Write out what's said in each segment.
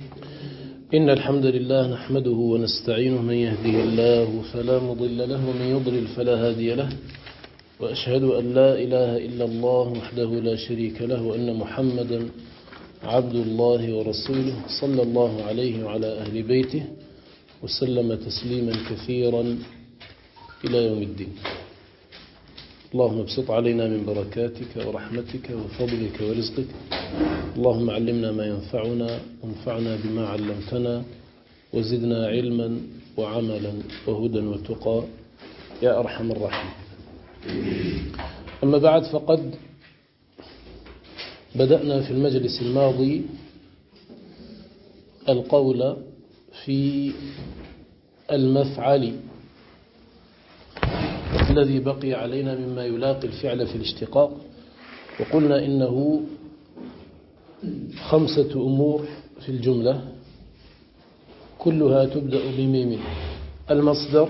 إن الحمد لله نحمده ونستعينه، من يهده الله فلا مضل له ومن يضلل فلا هادي له، وأشهد أن لا إله إلا الله وحده لا شريك له، وأن محمدا عبد الله ورسوله صلى الله عليه وعلى أهل بيته وسلم تسليما كثيرا إلى يوم الدين. اللهم ابسط علينا من بركاتك ورحمتك وفضلك ورزقك. اللهم علمنا ما ينفعنا وانفعنا بما علمتنا وزدنا علما وعملا وهدى وتقى يا أرحم الراحمين. أما بعد، فقد بدأنا في المجلس الماضي القول في المفعل الذي بقي علينا مما يلاقي الفعل في الاشتقاق، وقلنا إنه 5 أمور في الجملة كلها تبدأ بميم: المصدر،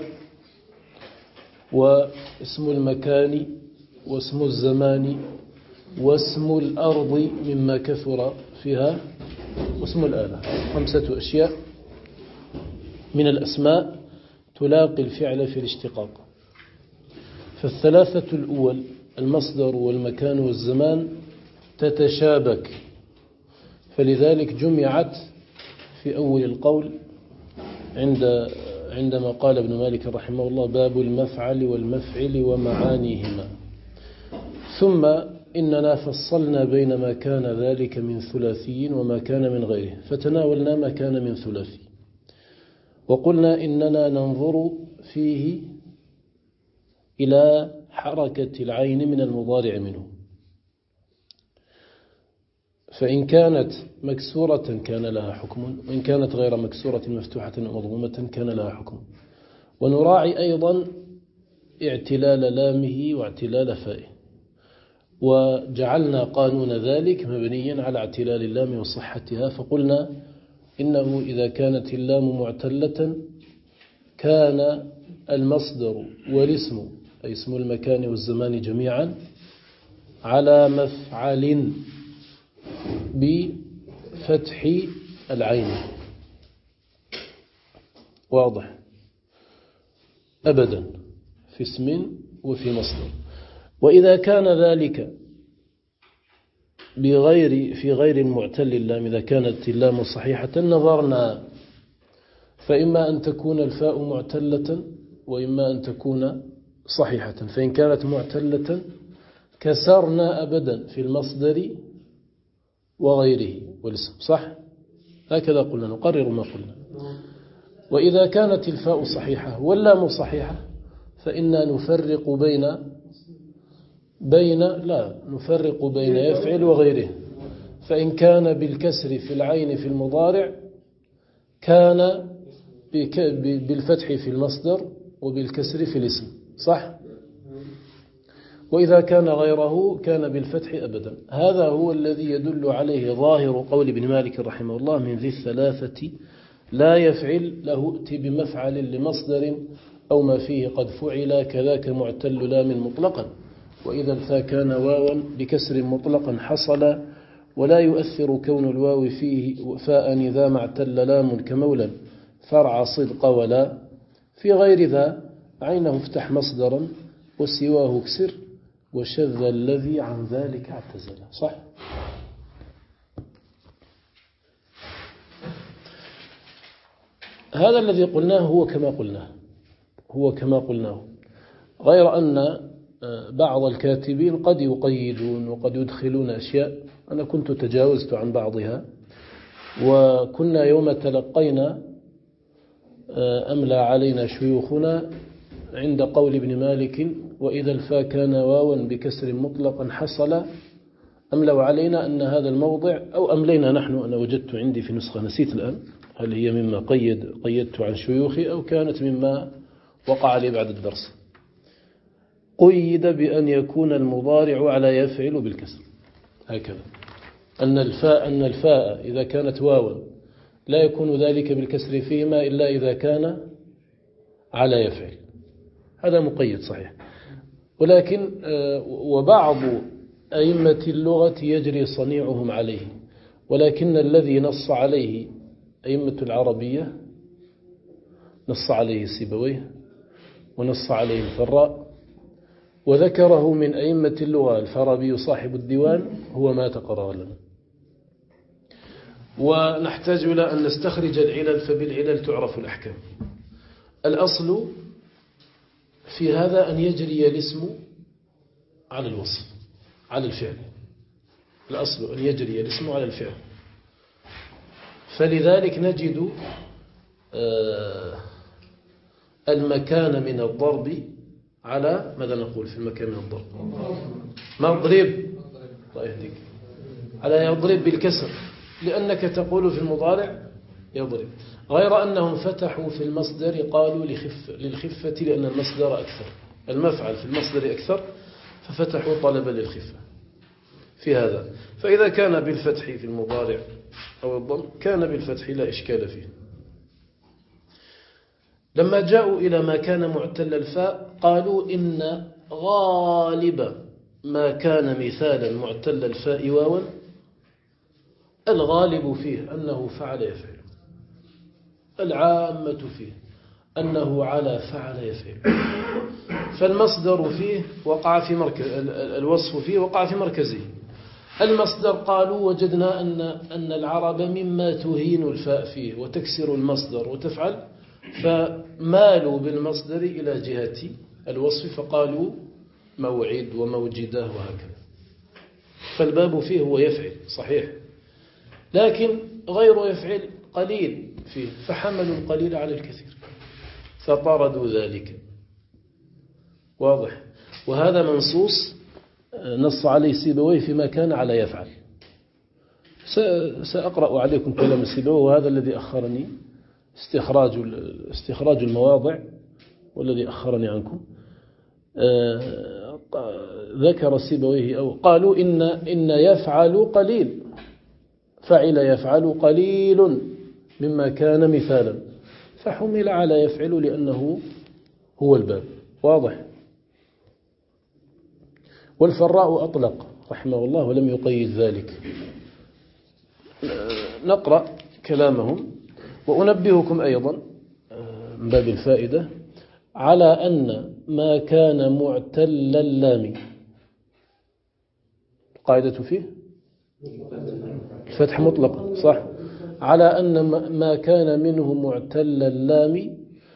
واسم المكان، واسم الزمان، واسم الأرض مما كثر فيها، واسم الآلة. 5 أشياء من الأسماء تلاقي الفعل في الاشتقاق. فالثلاثة الأول المصدر والمكان والزمان تتشابك، فلذلك جمعت في أول القول عندما قال ابن مالك رحمه الله: باب المفعل والمفعل ومعانيهما. ثم إننا فصلنا بين ما كان ذلك من ثلاثي وما كان من غيره، فتناولنا ما كان من ثلاثي، وقلنا إننا ننظر فيه إلى حركة العين من المضارع منه، فإن كانت مكسورة كان لها حكم، وإن كانت غير مكسورة مفتوحة أو مضمومة كان لها حكم. ونراعي أيضا اعتلال لامه واعتلال فائه، وجعلنا قانون ذلك مبنيا على اعتلال اللام وصحتها، فقلنا إنه إذا كانت اللام معتلة كان المصدر والاسم أي اسم المكان والزمان جميعا على مفعل بفتح العين، واضح؟ أبدا في اسم وفي مصدر. وإذا كان ذلك في غير المعتل اللام، إذا كانت اللام صحيحة نظرنا، فإما أن تكون الفاء معتلة وإما أن تكون صحيحة. فإن كانت معتلة كسرنا أبدا في المصدر وغيره والاسم، صح؟ هكذا قلنا، نقرر ما قلنا. وإذا كانت الفاء صحيحة واللام صحيحة فإننا نفرق بين يفعل وغيره. فإن كان بالكسر في العين في المضارع كان بالفتح في المصدر وبالكسر في الاسم، صح؟ وإذا كان غيره كان بالفتح أبدا. هذا هو الذي يدل عليه ظاهر قول ابن مالك رحمه الله: من ذي الثلاثة لا يفعل له ائت بمفعل لمصدر أو ما فيه قد فعل، كذاك معتل لام مطلقا. وإذا الفاء كان واوا بكسر مطلقا حصل، ولا يؤثر كون الواو فيه فاء إذا ما اعتل لام كمولا فرع صدق ولا. في غير ذا عينه افتح مصدرا وسواه اكسر، وشذ الذي عن ذلك اعتزل، صح؟ هذا الذي قلناه هو كما قلناه، غير أن بعض الكاتبين قد يقيدون وقد يدخلون أشياء. أنا كنت تجاوزت عن بعضها، وكنا يوم تلقينا أملى علينا شيوخنا عند قول ابن مالك: وإذا الفاء كان واوا بكسر مطلقا حصل، أملوا علينا أن هذا الموضع، أو أملينا نحن، أنا وجدت عندي في نسخة نسيت الآن هل هي مما قيدت عن شيوخي أو كانت مما وقع لي بعد الدرس، قيد بأن يكون المضارع على يفعل بالكسر، هكذا أن الفاء إذا كانت واوا لا يكون ذلك بالكسر فيهما إلا إذا كان على يفعل. هذا مقيد صحيح، ولكن وبعض أئمة اللغة يجري صنيعهم عليه، ولكن الذي نص عليه أئمة العربية نص عليه سيبويه ونص عليه الفراء، وذكره من أئمة اللغة الفارابي صاحب الديوان، هو ما تقرر لنا. ونحتاج إلى أن نستخرج العلل، فبالعلل تعرف الأحكام. الأصل في هذا أن يجري الاسم على الوصف، على الفعل. الأصل أن يجري الاسم على الفعل، فلذلك نجد المكان من الضرب على ماذا نقول في المكان من الضرب؟ مضرب. الله يهديك. على يضرب بالكسر، لأنك تقول في المضارع يضرب، غير أنهم فتحوا في المصدر قالوا للخفة، لأن المصدر أكثر، المفعل في المصدر أكثر، ففتحوا طلبا للخفة في هذا. فإذا كان بالفتح في المضارع أو الضم كان بالفتح لا إشكال فيه. لما جاءوا إلى ما كان معتل الفاء قالوا إن غالب ما كان مثالا معتل الفاء واوا الغالب فيه أنه فعل يفعل، العامة فيه أنه على فعل يفعل. فالمصدر فيه وقع في مركز، الوصف فيه وقع في مركزه. المصدر قالوا وجدنا أن العرب مما تهين الفاء فيه وتكسر المصدر وتفعل، فمالوا بالمصدر إلى جهة الوصف فقالوا موعد وموجده وهكذا. فالباب فيه هو يفعل صحيح، لكن غير يفعل قليل فيه، فحملوا القليل على الكثير فطردوا ذلك. واضح. وهذا منصوص نص عليه سيبويه فيما كان على يفعل. سأقرأ عليكم كلام سيبويه، وهذا الذي أخرني استخراج المواضع، والذي أخرني عنكم. ذكر سيبويه أو قالوا إن يفعل قليل، فعل يفعل قليل مما كان مثالا، فحمل على يفعل لأنه هو الباب. واضح. والفراء أطلق رحمه الله ولم يقيد ذلك. نقرأ كلامهم وأنبهكم أيضا من باب الفائدة على أن ما كان معتل اللام، القاعدة فيه الفتح مطلق صح، على أن ما كان منه معتل اللام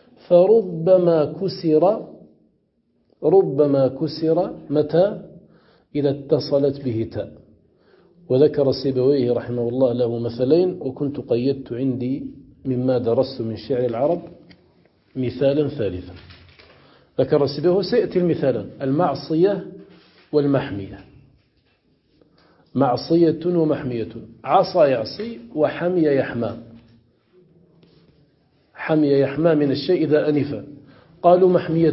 ربما كسر متى إذا اتصلت به تاء. وذكر سيبويه رحمه الله له مثلين، وكنت قيدت عندي مما درست من شعر العرب مثالا ثالثا. ذكر سيبويه سيأتي المثالا: المعصية والمحمية. معصية ومحمية، عصى يعصي وحمي يحمى. حمي يحمى من الشيء إذا أنف، قالوا محمية.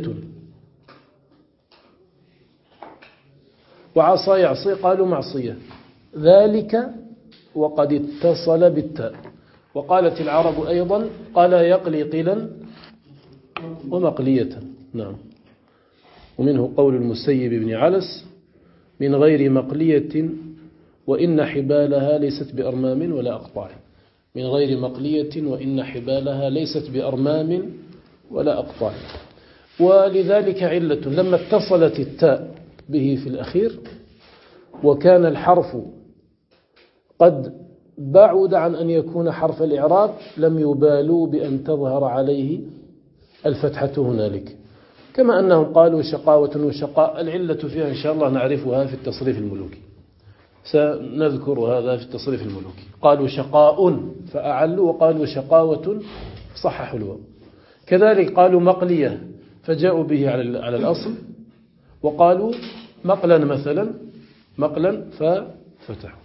وعصى يعصي قالوا معصية، ذلك وقد اتصل بالتاء. وقالت العرب أيضا قال يقلي قيلا ومقلية. نعم. ومنه قول المسيب بن علس: من غير مقلية وإن حبالها ليست بأرمام ولا أقطاع. من غير مقلية وإن حبالها ليست بأرمام ولا أقطاع. ولذلك علة لما اتصلت التاء به في الأخير وكان الحرف قد بعد عن أن يكون حرف الإعراب لم يبالوا بأن تظهر عليه الفتحة هنالك، كما أنهم قالوا شقاوة وشقاء. العلة فيها إن شاء الله نعرفها في التصريف الملوكي، سنذكر هذا في التصريف الملوكي. قالوا شقاء فأعلوا، وقالوا شقاوة صححوا الواو. كذلك قالوا مقلية فجاءوا به على الأصل، وقالوا مقلا مثلا مقلا ففتحوا.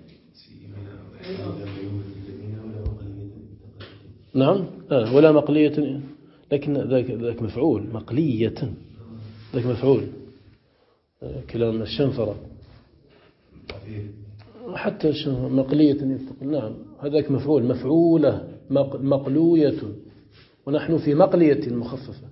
نعم ولا مقلية، لكن ذاك مفعول. مقلية ذاك مفعول، كلام الشنفرة حتى مقلية يستقل. نعم هذاك مفعول، مفعولة مقلوية، ونحن في مقلية مخففة.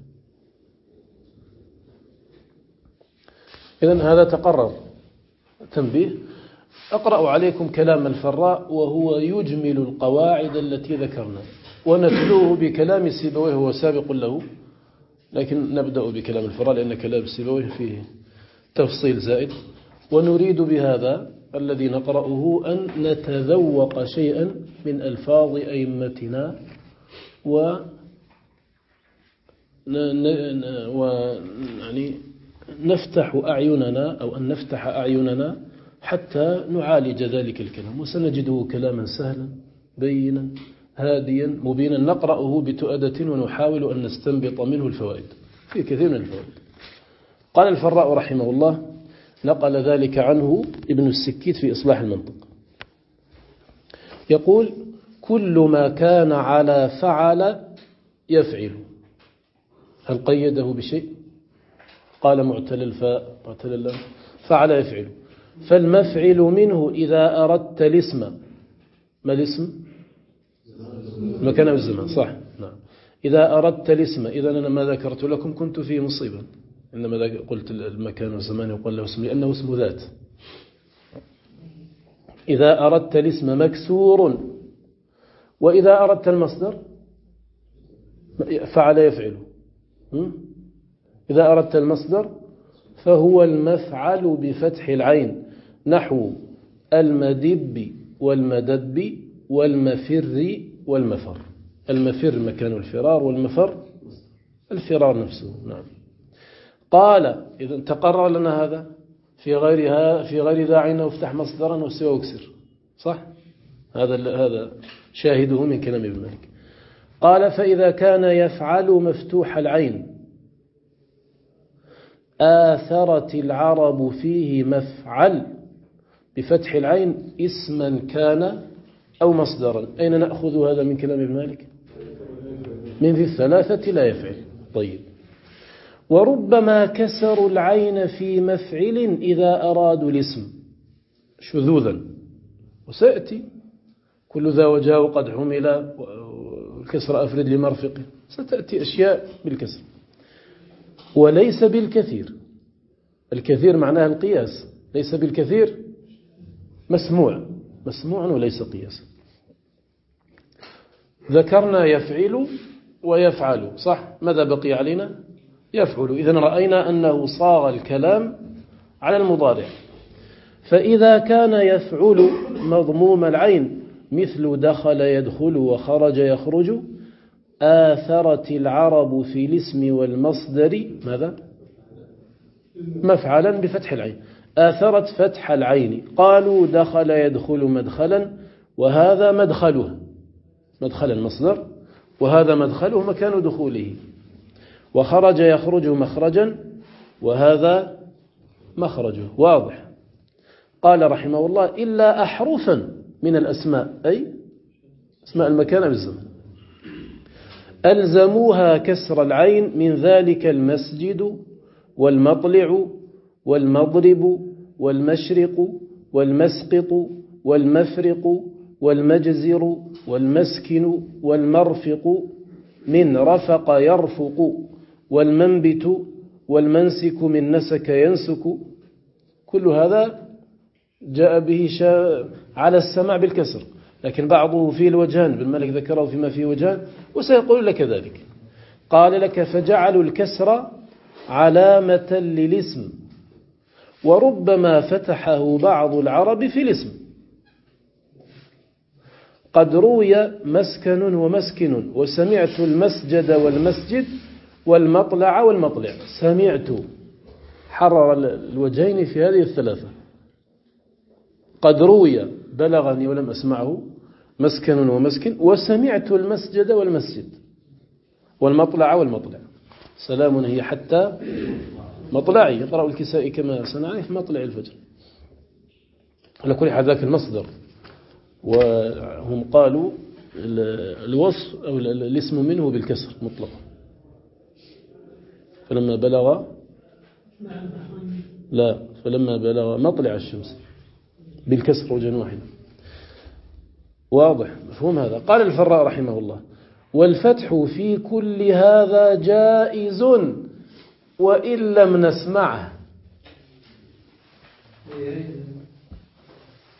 إذن هذا تقرر تنبيه. أقرأ عليكم كلام الفراء وهو يجمل القواعد التي ذكرنا، ونتلوه بكلام سيبويه هو سابق له، لكن نبدأ بكلام الفراء لأن كلام سيبويه فيه تفصيل زائد. ونريد بهذا الذي نقرأه أن نتذوق شيئا من ألفاظ أئمتنا يعني نفتح أعيننا أو أن نفتح أعيننا حتى نعالج ذلك الكلام، وسنجده كلاما سهلا بينا هاديا مبينا نقرأه بتؤدة ونحاول أن نستنبط منه الفوائد في كثير من الفوائد. قال الفراء رحمه الله، نقل ذلك عنه ابن السكيت في إصلاح المنطق، يقول: كل ما كان على فعل يفعل. هل قيده بشيء؟ قال معتل الفاء معتل اللام فعل يفعل. فالمفعل منه إذا أردت الاسم، ما الاسم؟ المكان والزمان، صح، نعم. إذا أردت الاسم، إذا أنا ما ذكرت لكم كنت فيه مصيبا، إنما قلت المكان والزمان يقول له اسم لأنه اسم ذات. إذا أردت الاسم مكسور، وإذا أردت المصدر فعل يفعل. إذا أردت المصدر فهو المفعل بفتح العين، نحو المدب والمدب والمفر والمفر. المفر مكان الفرار، والمفر الفرار نفسه، نعم. قال: إذا تقرر لنا هذا في غير داعي وافتح مصدرا وسوى واكسر، صح؟ هذا شاهده من كلام ابن مالك. قال: فإذا كان يفعل مفتوح العين آثرت العرب فيه مفعل بفتح العين اسما كان أو مصدرا. أين نأخذ هذا من كلام ابن مالك؟ من ذي الثلاثة لا يفعل. طيب. وربما كسروا العين في مفعل إذا أرادوا الاسم شذوذا، وسيأتي كل ذا وجاء قد حمل الكسر أفرد لمرفقه، ستأتي أشياء بالكسر وليس بالكثير. الكثير معناها القياس، ليس بالكثير مسموع وليس قياس. ذكرنا يفعل ويفعل، صح؟ ماذا بقي علينا؟ يفعل. إذن رأينا أنه صاغ الكلام على المضارع. فإذا كان يفعل مضموم العين مثل دخل يدخل وخرج يخرج آثرت العرب في الاسم والمصدر ماذا؟ مفعلا بفتح العين. آثرت فتح العين، قالوا دخل يدخل مدخلا وهذا مدخله، مدخل المصدر، وهذا مدخله مكان دخوله. وخرج يخرج مخرجا وهذا مخرجه، واضح. قال رحمه الله: إلا أحرفا من الأسماء، أي اسماء المكان بالزمن، ألزموها كسر العين، من ذلك المسجد والمطلع والمضرب والمشرق والمسقط والمفرق والمجزر والمسكن والمرفق، من رفق يرفق، والمنبت والمنسك، من نسك ينسك. كل هذا جاء به على السماع بالكسر، لكن بعضه فيه الوجهان، ابن مالك ذكره فيما فيه وجهان وسيقول لك ذلك. قال لك: فجعلوا الكسر علامة للاسم، وربما فتحه بعض العرب في الاسم. قد روي مسكن ومسكن، وسمعت المسجد والمسجد والمطلع والمطلع. سمعت حرر الوجهين في هذه الثلاثة. قد روي بلغني ولم أسمعه مسكن ومسكن، وسمعت المسجد والمسجد والمطلع والمطلع. سلام هي حتى مطلعي، يقرأ الكسائي كما سنعرف مطلع الفجر. على كل حال ذاك المصدر، وهم قالوا الوصف أو الاسم منه بالكسر مطلقا. فلما بلغ مطلع الشمس بالكسر وجه واحد. واضح مفهوم هذا؟ قال الفراء رحمه الله: والفتح في كل هذا جائز وإن لم نسمعه.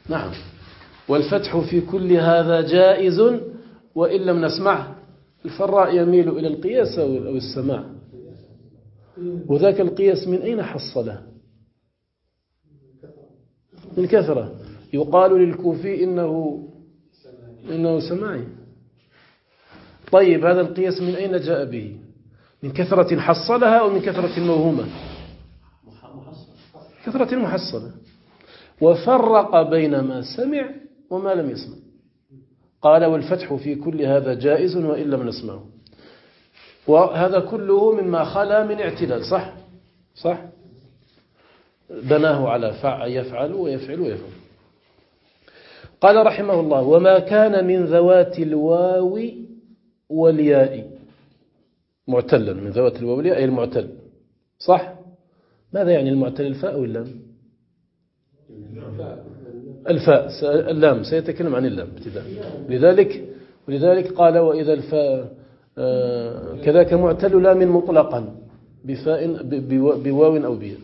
نعم. والفتح في كل هذا جائز وإن لم نسمعه. الفراء يميل إلى القياس أو السماع. وذاك القياس من أين حصله؟ من كثرة. يقال للكوفي إنه سماعي. طيب هذا القياس من أين جاء به؟ من كثرة حصلها أو من كثرة موهومة؟ كثرة محصلة. وفرق بين ما سمع وما لم يسمع. قال والفتح في كل هذا جائز وإن لم نسمعه. وهذا كله مما خلا من اعتلال. صح بناه على يفعل ويفعل ويفعل. قال رحمه الله وما كان من ذوات الواو والياء معتلا. من ذوات الواو والياء أي المعتل. صح. ماذا يعني المعتل؟ الفاء واللام؟ الفاء. اللام سيتكلم عن اللام ابتداء. ولذلك قال وإذا الفاء كذاك معتل لام مطلقا بفاء بواو أو بياء.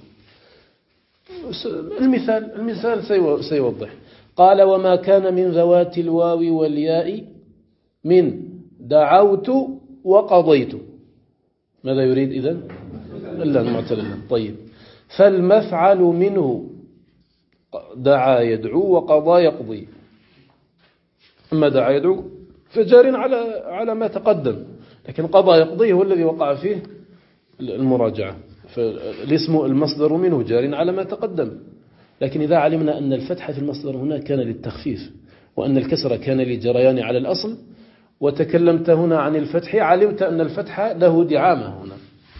المثال سيوضح. قال وما كان من ذوات الواو والياء من دعوت وقضيت. ماذا يريد إذن؟ اللام معتل اللام. طيب فالمفعل منه دعا يدعو وقضى يقضي. أما دعا يدعو فجار على ما تقدم، لكن قضى يقضي هو الذي وقع فيه المراجعة. فالاسم المصدر منه جار على ما تقدم. لكن إذا علمنا أن الفتح في المصدر هنا كان للتخفيف وأن الكسر كان للجريان على الأصل وتكلمت هنا عن الفتح علمت أن الفتح له دعامة هنا.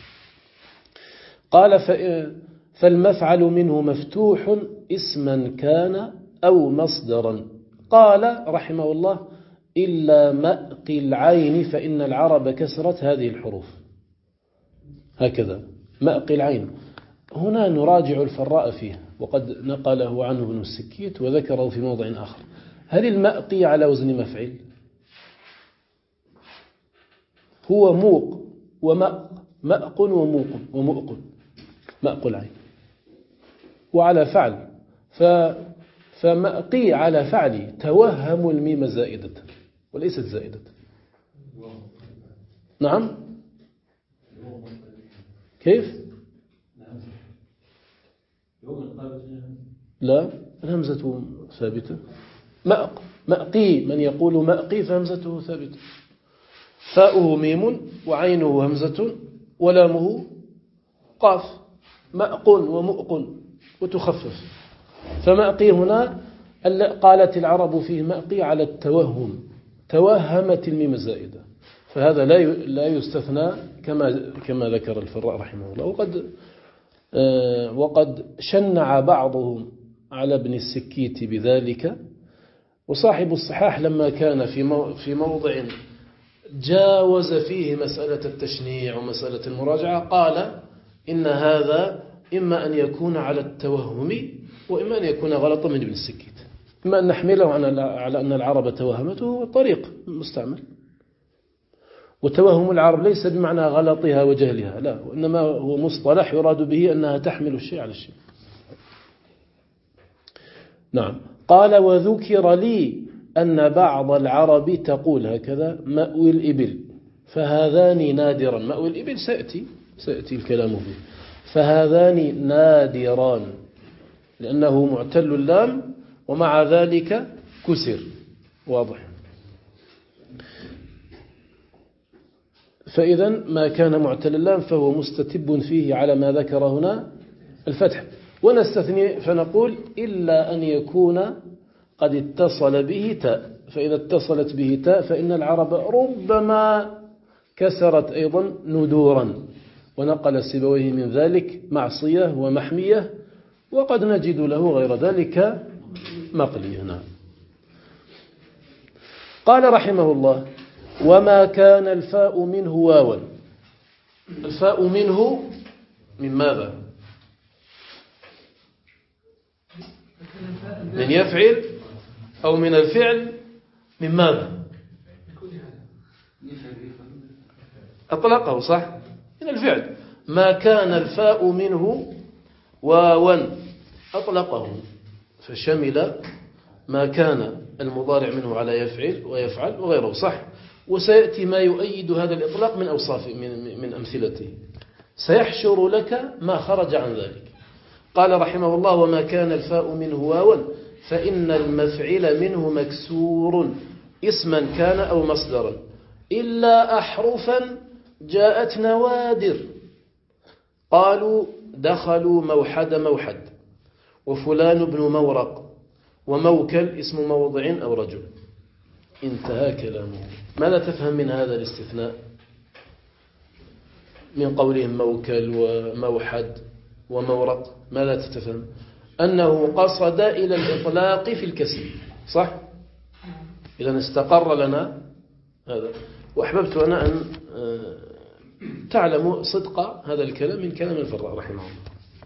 قال فالمفعل منه مفتوح اسما كان أو مصدرا. قال رحمه الله إلا مأقي العين فإن العرب كسرت هذه الحروف. هكذا مأقي العين. هنا نراجع الفراء فيه وقد نقله عنه ابن السكيت وذكره في موضع آخر. هل المأقي على وزن مفعل؟ هو موق ومأق وموق ومؤق. مأق العين وعلى فعل. فمأقي على فعلي توهم الميم زائدة وليست زائدة. نعم كيف؟ لا الهمزة ثابتة. مأقي من يقول مأقي فهمزته ثابتة. فاؤه ميم وعينه همزة ولامه قاف. مأق ومؤق وتخفف. فمأقي هنا قالت العرب فيه مأقي على التوهم. توهمت الميم الزائدة. فهذا لا يستثنى كما ذكر الفراء رحمه الله. وقد شنع بعضهم على ابن السكيت بذلك. وصاحب الصحاح لما كان في موضع جاوز فيه مسألة التشنيع ومسألة المراجعة قال إن هذا إما أن يكون على التوهم وإما أن يكون غلطا من ابن السكيت. إما أن نحمله على أن العرب توهمته طريق مستعمل. وتوهم العرب ليس بمعنى غلطها وجهلها لا، وإنما هو مصطلح يراد به أنها تحمل الشيء على الشيء. نعم. قال وذكر لي أن بعض العرب تقول هكذا مأوي الإبل فهذان نادرا. مأوي الإبل سيأتي الكلام فيه. فهذان نادران لأنه معتل اللام ومع ذلك كسر. واضح. فإذا ما كان معتل اللام فهو مستتب فيه على ما ذكر هنا الفتح. ونستثني فنقول إلا أن يكون قد اتصل به تاء. فإذا اتصلت به تاء فإن العرب ربما كسرت أيضا ندورا. ونقل السيبويه من ذلك معصية ومحمية وقد نجد له غير ذلك مقلي هنا. قال رحمه الله وما كان الفاء منه واوا. الفاء منه من ماذا؟ من يفعل أو من الفعل من ماذا؟ أطلقه صح؟ من الفعل. ما كان الفاء منه واوا أطلقه فشمل ما كان المضارع منه على يفعل ويفعل وغيره صح. وسيأتي ما يؤيد هذا الإطلاق من أوصاف من أمثلته، سيحشر لك ما خرج عن ذلك. قال رحمه الله: وما كان الفاء منه واوا فإن المفعل منه مكسور اسما كان أو مصدرا إلا أحرفا جاءت نوادر. قالوا: دخلوا موحد وفلان بن مورق وموكل اسم موضع أو رجل. انتهى كلامه. ماذا تفهم من هذا الاستثناء من قولهم موكل وموحد ومورق؟ ماذا تتفهم؟ أنه قصد إلى الإطلاق في الكسر صح؟ إذا استقر لنا هذا. وأحببت أنا أن تعلموا صدق هذا الكلام من كلام الفراء رحمه الله.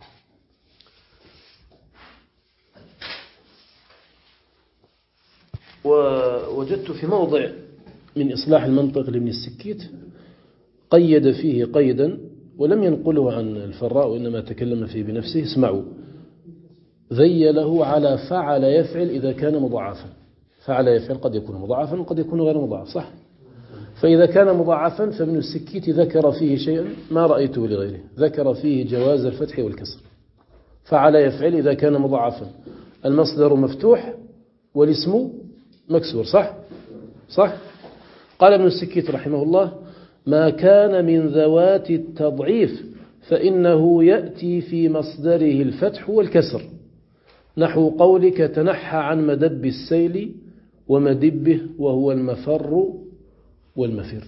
ووجدت في موضع من إصلاح المنطق لابن السكيت قيد فيه قيدا ولم ينقله عن الفراء وإنما تكلم فيه بنفسه. اسمعوا: ذيله على فعل يفعل إذا كان مضاعفا. فعل يفعل قد يكون مضاعفا وقد يكون غير مضاعف صح؟ فإذا كان مضاعفا فابن السكيت ذكر فيه شيئا ما رأيته لغيره، ذكر فيه جواز الفتح والكسر. فعل يفعل إذا كان مضاعفا المصدر مفتوح والاسم مكسور صح؟ قال ابن السكيت رحمه الله: ما كان من ذوات التضعيف فإنه يأتي في مصدره الفتح والكسر، نحو قولك: تنحى عن مدب السيل ومدبه وهو المفر والمفر.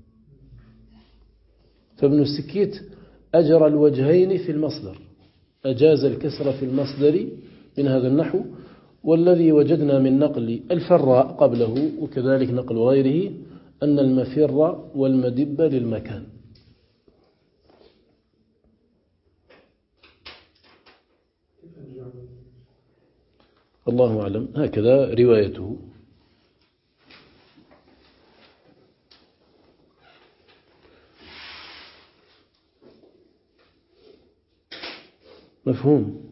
فابن السكيت أجرى الوجهين في المصدر، أجاز الكسر في المصدر من هذا النحو. والذي وجدنا من نقل الفراء قبله وكذلك نقل غيره أن المفر والمدب للمكان. الله أعلم، هكذا روايته. مفهوم؟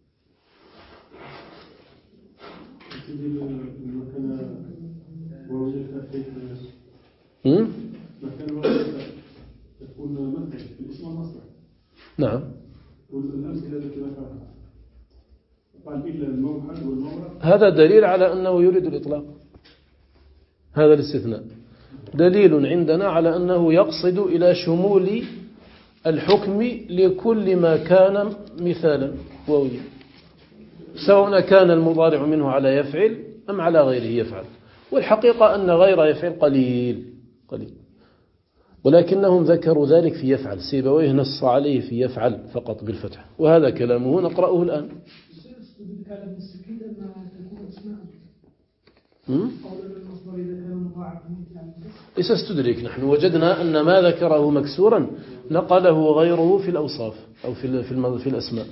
نعم. هذا دليل على أنه يريد الإطلاق. هذا الاستثناء دليل عندنا على أنه يقصد إلى شمول الحكم لكل ما كان مثالا واويا، سواء كان المضارع منه على يفعل أم على غيره يفعل. والحقيقة أن غير يفعل قليل، ولكنهم ذكروا ذلك في يفعل. سيبويه نص عليه في يفعل فقط بالفتح، وهذا كلامه نقرأه الآن. ليس استدرك، نحن وجدنا أن ما ذكره مكسورا نقله غيره في الأوصاف أو في الأسماء.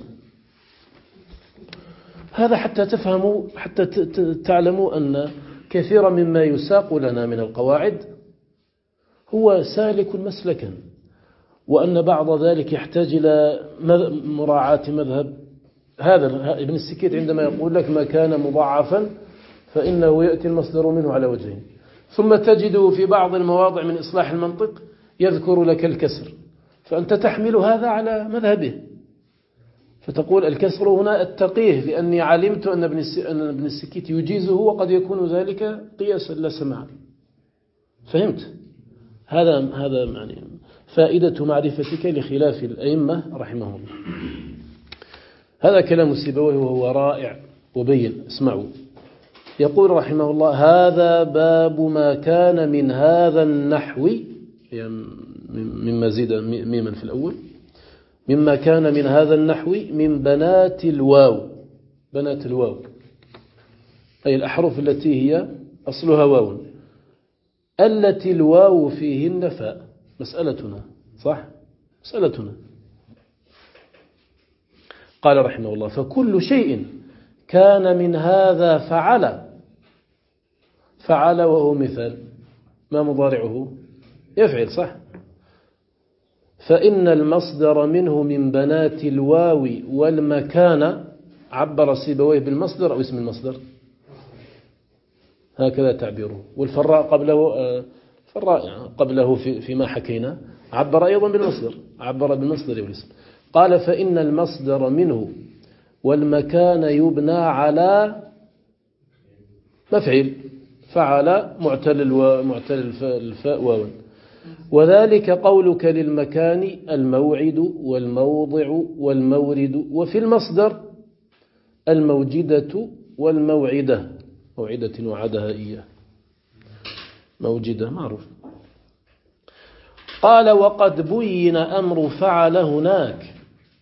هذا حتى تفهموا، حتى تعلموا أن كثيرا مما يساق لنا من القواعد هو سالك مسلكا، وأن بعض ذلك يحتاج إلى مراعاة مذهب. هذا ابن السكيت عندما يقول لك ما كان مضاعفا فإنه يأتي المصدر منه على وجهين، ثم تجده في بعض المواضع من إصلاح المنطق يذكر لك الكسر، فأنت تحمل هذا على مذهبه، فتقول الكسر هنا أتقيه لأني علمت أن ابن السكيت يجيزه وقد يكون ذلك قياسا لا سماعا. فهمت؟ هذا يعني فائدة معرفتك لخلاف الأئمة رحمهم الله. هذا كلام سيبويه وهو رائع وبين. اسمعوا، يقول رحمه الله: هذا باب ما كان من هذا النحو، يعني مما زيد ميما في الأول، مما كان من هذا النحو من بنات الواو. بنات الواو أي الأحرف التي هي أصلها واو، التي الواو فيهن فاء. مسألتنا صح؟ مسألتنا. قال رحمه الله: فكل شيء كان من هذا فعل وهو مثال ما مضارعه يفعل صح؟ فإن المصدر منه من بنات الواو والمكان. عبر سيبويه بالمصدر أو اسم المصدر؟ هكذا تعبيره. والفراء قبله فيما حكينا عبر أيضا بالمصدر، عبر بالمصدر والاسم. قال فإن المصدر منه والمكان يبنى على مفعل، فعل معتل الفاء واو. وذلك قولك للمكان الموعد والموضع والمورد، وفي المصدر الموجدة والموعدة، موعدة وعدها إياه، موجدة معروف. قال وقد بين أمر فعل هناك،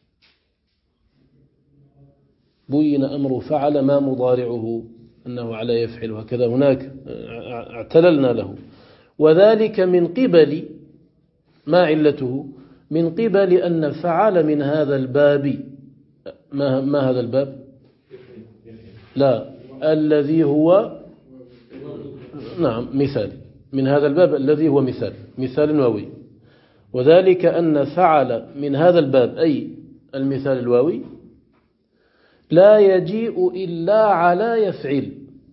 بين أمر فعل ما مضارعه أنه على يفعل، وكذا هناك اعتللنا له. وذلك من قبل ما علته، من قبل أن فعل من هذا الباب، ما هذا الباب؟ لا، الذي هو نعم مثال، من هذا الباب الذي هو مثال واوي. وذلك أن فعل من هذا الباب أي المثال الواوي لا يجيء إلا على يفعل،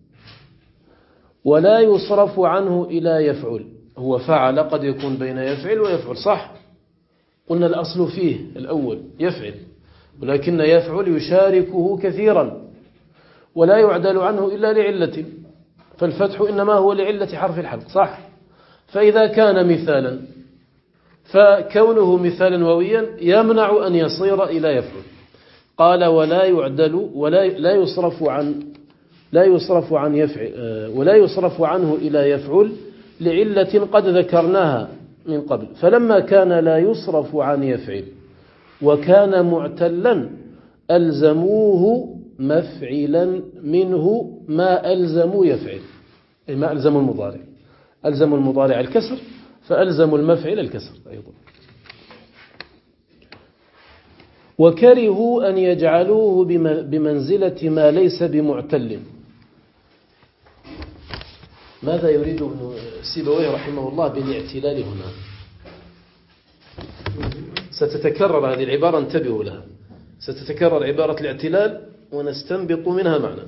ولا يصرف عنه إلى يفعل. هو فعل قد يكون بين يفعل ويفعل، صح؟ قلنا الأصل فيه الأول يفعل، ولكن يفعل يشاركه كثيرا ولا يعدل عنه إلا لعلة، فالفتح إنما هو لعلة حرف الحلق، صح؟ فإذا كان مثالا فكونه مثالا واويا يمنع أن يصير إلى يفعل. قال ولا يعدل لا يصرف عن يفعل، ولا يصرف عنه إلى يفعل لعلة قد ذكرناها من قبل. فلما كان لا يصرف عن يفعل وكان معتلا ألزموه مفعلا منه ما ألزموا يفعل، أي ما ألزموا المضارع، ألزموا المضارع الكسر فألزموا المفعل الكسر أيضا. وكرهوا أن يجعلوه بمنزلة ما ليس بمعتل. ماذا يريد ابن سيبويه رحمه الله بالاعتلال هنا؟ ستتكرر هذه العبارة، انتبهوا لها، ستتكرر عبارة الاعتلال ونستنبط منها معنى.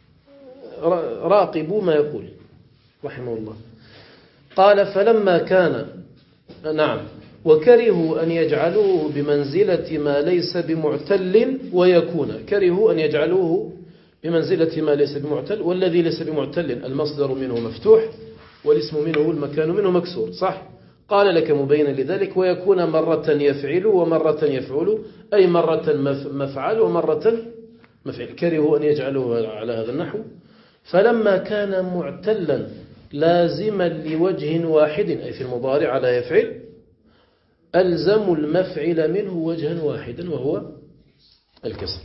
راقبوا ما يقول رحمه الله. قال فلما كان نعم وكرهوا أن يجعلوه بمنزلة ما ليس بمعتل ويكون، كرهوا أن يجعلوه بمنزلة ما ليس بمعتل، والذي ليس بمعتل المصدر منه مفتوح والاسم منه والمكان منه مكسور، صح؟ قال لك مبينا لذلك ويكون مرة يفعل ومرة يفعل، أي مرة مفعل ومرة مفعل. كرهوا أن يجعلوه على هذا النحو. فلما كان معتلا لازما لوجه واحد، أي في المضارع على يفعل، ألزموا المفعل منه وجها واحدا وهو الكسر.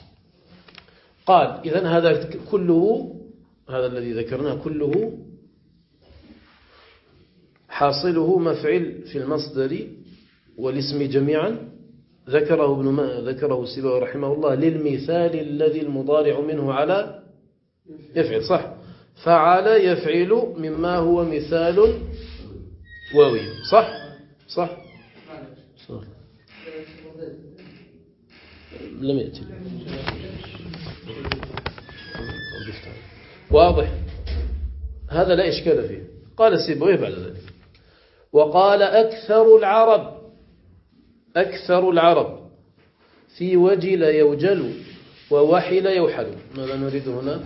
قال إذن هذا كله، هذا الذي ذكرناه كله حاصله مفعل في المصدر والاسم جميعا، ذكره سيبويه رحمه الله للمثال الذي المضارع منه على يفعل، صح؟ فعل يفعل مما هو مثال واوي، صح؟ صح؟ صح. لم يأتي. واضح، هذا لا إشكال فيه. قال سيبويه بعد ذلك وقال أكثر العرب في وجل يوجل ووحل يوحل. ماذا نريد هنا؟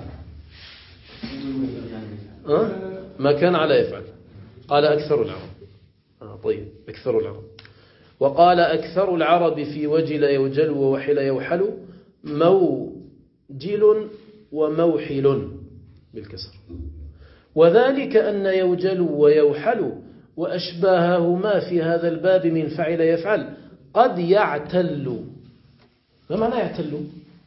ما كان على يفعل. قال أكثر العرب. طيب، أكثر العرب. وقال أكثر العرب في وجل يوجل ووحل يوحل موجل وموحل بالكسر. وذلك أن يوجل ويوحل وأشباههما في هذا الباب من فعل يفعل قد يعتل. ما معنى يعتل؟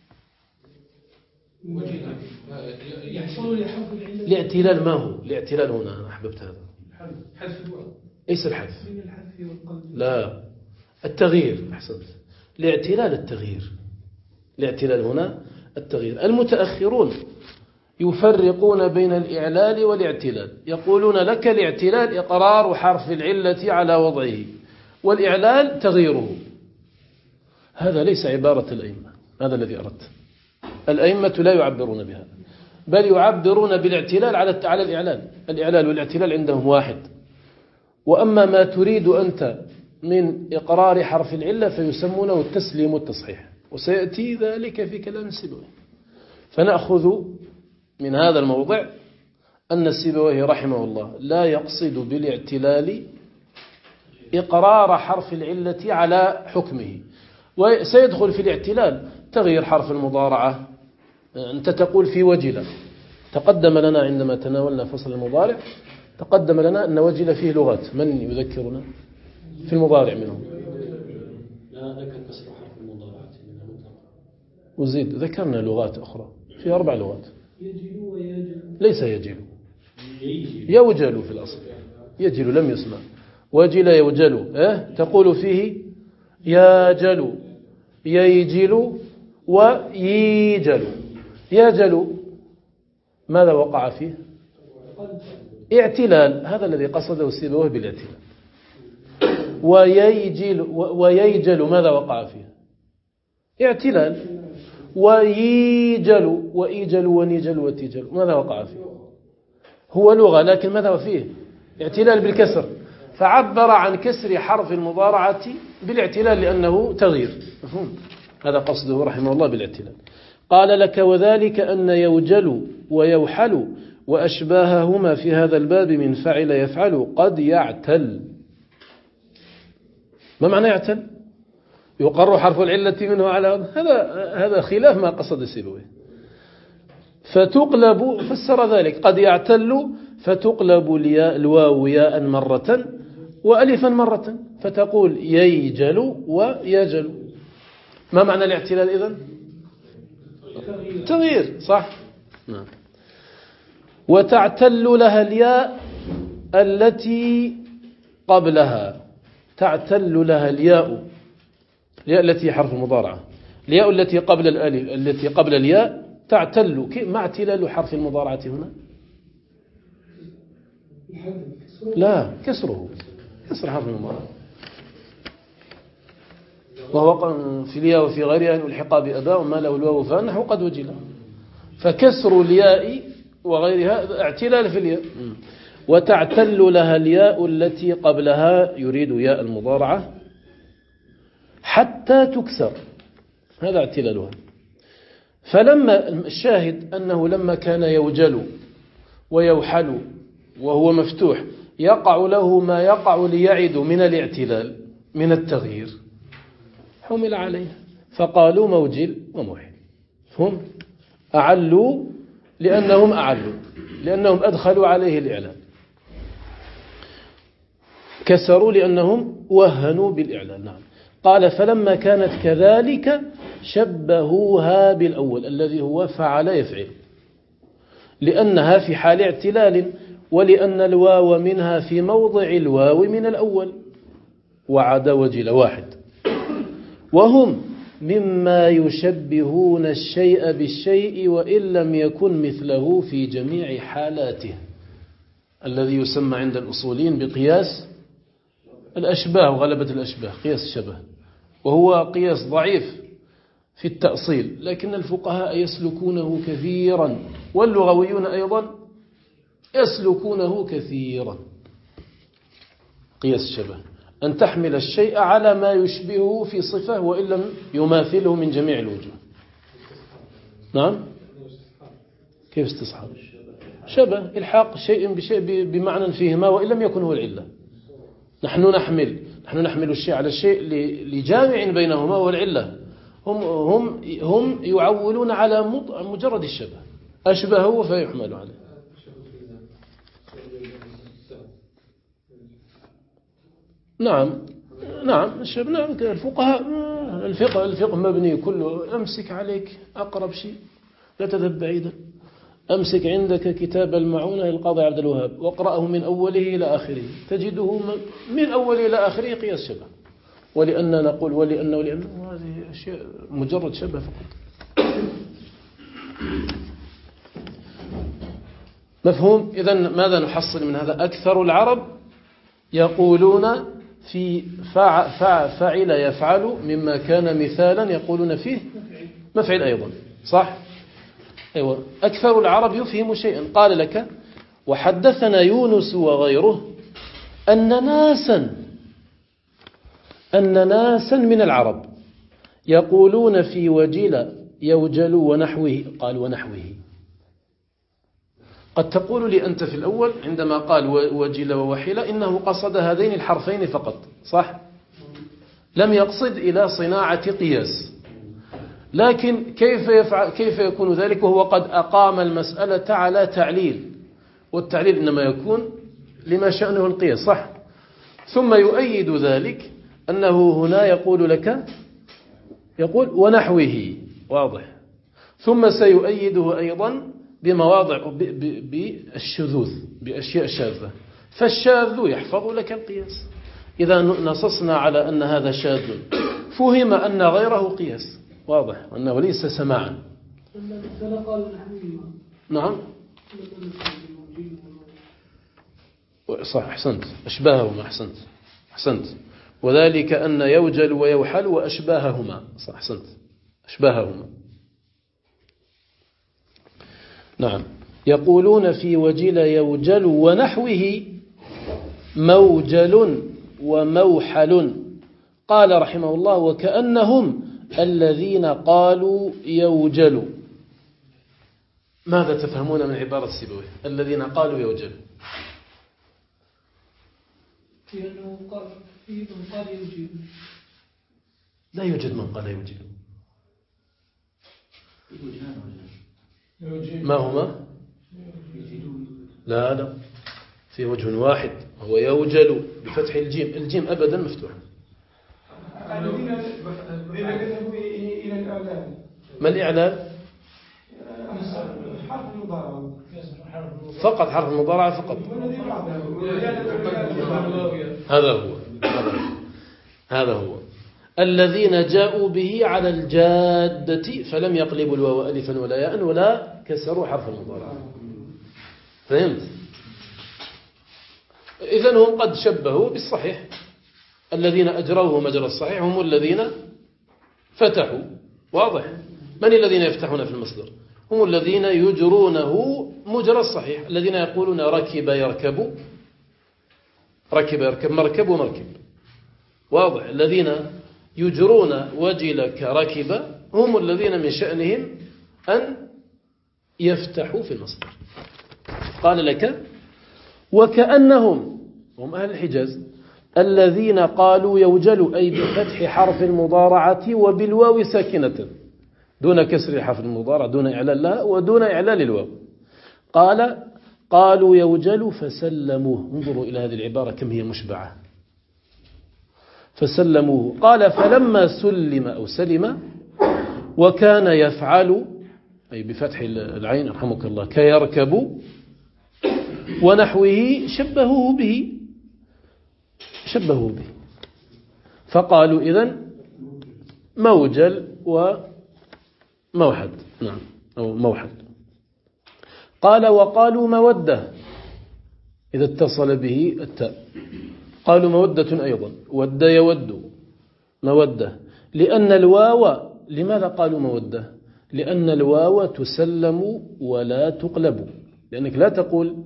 الاعتلال ما هو؟ الاعتلال هنا أنا أحببت هذا. إيش الحذف؟ لا، التغيير. أحسنت. الاعتلال التغيير. الاعتلال هنا التغيير. المتأخرون يفرقون بين الإعلال والاعتلال، يقولون لك الاعتلال إقرار حرف العلة على وضعه، والإعلال تغييره. هذا ليس عبارة الأئمة، هذا الذي أردت. الأئمة لا يعبرون بهذا. بل يعبرون بالاعتلال على الإعلال والاعتلال عندهم واحد. وأما ما تريد أنت من إقرار حرف العلة فيسمونه التسليم والتصحيح، وسيأتي ذلك في كلام السيبوي. فنأخذ من هذا الموضع أن السيبوي رحمه الله لا يقصد بالاعتلال إقرار حرف العلة على حكمه، وسيدخل في الاعتلال تغيير حرف المضارعة. أنت تقول في وجل، تقدم لنا عندما تناولنا فصل المضارع تقدم لنا أن وجل فيه لغات، من يذكرنا في المضارع منهم؟ لا ذكر كسر حرف المضارعة منها مطلقا، وزيد ذكرنا لغات أخرى، في 4 لغات. ليس يجل، يوجل في الأصل، يجل لم يسمع، وجل يوجل. تقول فيه ياجل ييجل وييجل. ياجل ماذا وقع فيه؟ اعتلال، هذا الذي قصده السيبويه بالاعتلال. وييجل ماذا وقع فيه؟ اعتلال. وييجل وإيجل ونيجل وتيجل ماذا وقع فيه؟ هو لغة، لكن ماذا هو فيه؟ اعتلال بالكسر، فعبر عن كسر حرف المضارعة بالاعتلال لأنه تغيير. مفهوم؟ هذا قصده رحمه الله بالاعتلال. قال لك وذلك أن يوجل ويوحل وأشباههما في هذا الباب من فعل يفعل قد يعتل. ما معنى يعتل؟ يقر حرف العلة منه على هذا خلاف ما قصد السيبويه. فتقلب، فسر ذلك قد يعتل فتقلب الواو ياء مرة وألفا مرة فتقول ييجل ويجل. ما معنى الاعتلال إذن؟ تغيير، صح؟ نعم. وتعتل لها الياء التي قبلها، تعتل لها الياء التي حرف المضارعة، الياء التي قبل الألف التي قبل الياء تعتل. ما اعتلال حرف المضارعة هنا؟ لا، كسره، كسر حرف المضارعة، وهو في الياء وفي غيرها أن الحق بأباء وما له الواو فنحو قد وجل، فكسر الياء وغيرها اعتلال في الياء. وتعتل لها الياء التي قبلها، يريد ياء المضارعة، حتى تكسر، هذا اعتلالها. فلما الشاهد أنه لما كان يوجل ويوحل وهو مفتوح يقع له ما يقع ليعد من الاعتلال من التغيير، حمل عليه فقالوا موجل وموحل. هم أعلوا لأنهم أعلوا، لأنهم أدخلوا عليه الإعلان، كسروا لأنهم وهنوا بالإعلان. نعم. قال فلما كانت كذلك شبهوها بالأول الذي هو فعل يفعل، لأنها في حال اعتلال، ولأن الواو منها في موضع الواو من الأول، وعد وجل واحد. وهم مما يشبهون الشيء بالشيء وإن لم يكن مثله في جميع حالاته، الذي يسمى عند الأصولين بقياس الأشباه وغلبة الأشباه، قياس الشبه، وهو قياس ضعيف في التأصيل، لكن الفقهاء يسلكونه كثيرا، واللغويون أيضا يسلكونه كثيرا. قياس الشبه أن تحمل الشيء على ما يشبهه في صفة وإن لم يماثله من جميع الوجوه. نعم. كيف استصحاب؟ شبه، إلحاق شيء بشيء بمعنى فيهما وإن لم يكن هو العلة. نحن نحمل الشيء على الشيء لجامع بينهما والعلة. هم يعولون على مجرد الشبه، أشبهه فيحمل عليه. نعم الشبه. نعم. الفقهاء الفقه مبني كله. أمسك عليك أقرب شيء، لا تذهب بعيدا. أمسك عندك كتاب المعونة للقاضي عبد الوهاب واقرأه من أوله إلى آخره، تجده من أوله إلى آخره قياس شبه. ولأننا نقول ولأنه هذه أشياء مجرد شبه فقط. مفهوم؟ إذن ماذا نحصل من هذا؟ أكثر العرب يقولون في فعل يفعل مما كان مثالا، يقولون فيه مفعل أيضا، صح؟ أيوة. أكثر العرب يفهم شيئا. قال لك وحدثنا يونس وغيره أن ناسا من العرب يقولون في وجل يوجل ونحوه. قال ونحوه. قد تقول لي أنت في الأول عندما قال وجل ووحل إنه قصد هذين الحرفين فقط، صح؟ لم يقصد إلى صناعة قياس. لكن كيف يكون ذلك وهو قد أقام المسألة على تعليل، والتعليل إنما يكون لما شأنه القياس، صح؟ ثم يؤيد ذلك أنه هنا يقول لك يقول ونحوه، واضح. ثم سيؤيده أيضا بمواضع بالشذوذ، بأشياء شاذة، فالشاذ يحفظ لك القياس. إذا نصصنا على أن هذا شاذ فهم أن غيره قياس، واضح أنه ليس سماعا. نعم صح، أحسنت، أشباههما، أحسنت. وذلك أن يوجل ويوحل وأشباههما، صح، أحسنت، أشباههما. نعم. يقولون في وجل يوجل ونحوه موجل وموحل. قال رحمه الله وكأنهم الذين قالوا يوجل. ماذا تفهمون من عبارة السيبوي الذين قالوا يوجل؟ لأنه قال في من قال يوجد. لا يوجد من قال يوجد. ما هما؟ لا في وجه واحد هو يوجل بفتح الجيم، الجيم أبدا مفتوح. ما الإعلان؟ فقط حرف المضارعة فقط. هذا هو الذين جاءوا به على الجادة فلم يقلبوا الواو ألفا ولا ياء ولا كسروا حرف المضارعة. فهمت؟ إذن هم قد شبهوا بالصحيح. الذين أجروه مجرى الصحيح هم الذين فتحوا، واضح. من الذين يفتحون في المصدر؟ هم الذين يجرونه مجرى الصحيح، الذين يقولون ركب يركب، ركب يركب، مركب ومركب، واضح. الذين يجرون وجل كركب هم الذين من شأنهم أن يفتحوا في المصدر. قال لك وكأنهم هم أهل الحجاز الذين قالوا يوجل أي بفتح حرف المضارعة وبالواو ساكنة دون كسر حرف المضارع، دون إعلال لها ودون إعلال الواو. قالوا يوجل فسلموه. انظروا إلى هذه العبارة كم هي مشبعة. فسلموه. قال فلما سلم أو سلم وكان يفعل أي بفتح العين رحمك الله كيركب ونحوه شبهوه به فقالوا إذن موجل وموحد. نعم أو موحد. قال وقالوا مودة إذا اتصل به التاء. قالوا مودة أيضا، ود يود مودة، لأن الواو. لماذا قالوا مودة؟ لأن الواو تسلم ولا تقلب، لأنك لا تقول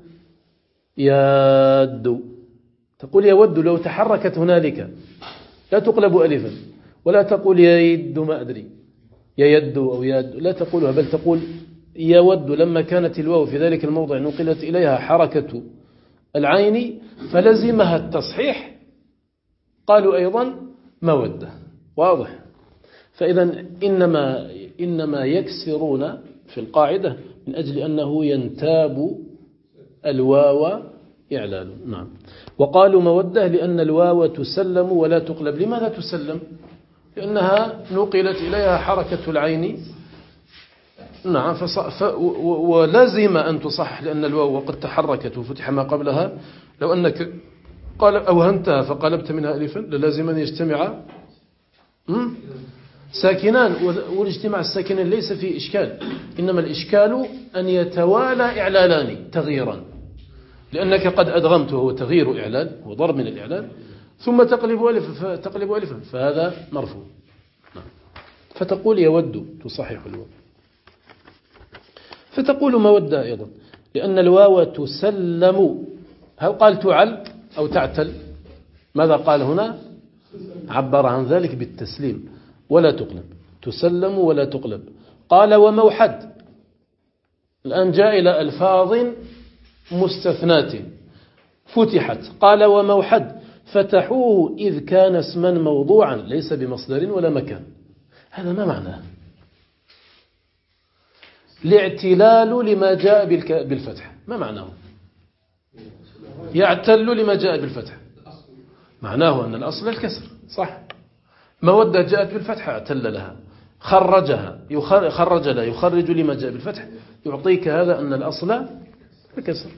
ياد، تقول يود لو تحركت هنالك لا تقلب ألفا، ولا تقول يد ما أدري يد أو ياد، لا تقولها، بل تقول يود. لما كانت الواو في ذلك الموضع نقلت إليها حركة العين فلزمها التصحيح، قالوا أيضا مودة، واضح. فإذا إنما يكسرون في القاعدة من أجل أنه ينتاب الواو إعلال. نعم. وقالوا مودة لأن الواو تسلم ولا تقلب. لماذا تسلم؟ لأنها نقلت إليها حركة العين. نعم. ولازم أن تصح لأن الواو قد تحركت وفتح ما قبلها. لو أنك قال أوهنتها فقلبت منها ألفا للازم أن يجتمع ساكنان، والاجتماع الساكنين ليس فيه إشكال، إنما الإشكال أن يتوالى إعلالان تغييرا، لأنك قد أدغمته، هو تغيير إعلال، هو ضرب من الإعلال، ثم تقلب ألفا فهذا مرفوع. فتقول يود تصحح الواو. فتقول مودة أيضا، لأن الواو تسلم. هل قال تعل أو تعتل؟ ماذا قال هنا؟ عبر عن ذلك بالتسليم ولا تقلب، تسلم ولا تقلب. قال وموحد، الآن جاء إلى ألفاظ مستثنات فتحت. قال وموحد فتحوه إذ كان اسما موضوعا ليس بمصدر ولا مكان. هذا ما معناه؟ الاعتلال لما جاء بالفتح، ما معناه؟ يعتل لما جاء بالفتح، معناه أن الأصل الكسر، صح؟ مودة جاءت بالفتح اعتل لها، خرجها خرج لها، يخرج لما جاء بالفتح، يعطيك هذا أن الأصل الكسر.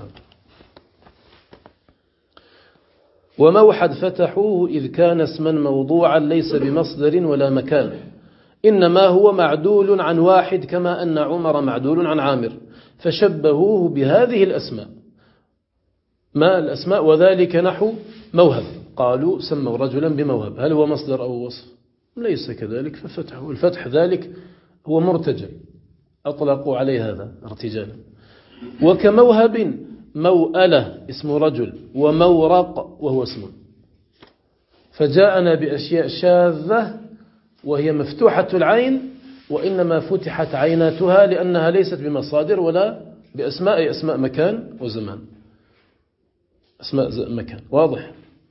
وموحد فتحوه إذ كان اسما موضوعا ليس بمصدر ولا مكان، إنما هو معدول عن واحد كما أن عمر معدول عن عامر، فشبهوه بهذه الأسماء. ما الأسماء؟ وذلك نحو موهب، قالوا سموا رجلا بموهب، هل هو مصدر أو وصف؟ ليس كذلك، ففتحه. الفتح ذلك هو مرتجل، أطلقوا عليه هذا ارتجالا. وكموهب موألة اسم رجل، ومورق وهو اسم. فجاءنا بأشياء شاذة وهي مفتوحة العين، وإنما فتحت عيناتها لأنها ليست بمصادر ولا بأسماء، أسماء مكان وزمان، أسماء مكان. واضح؟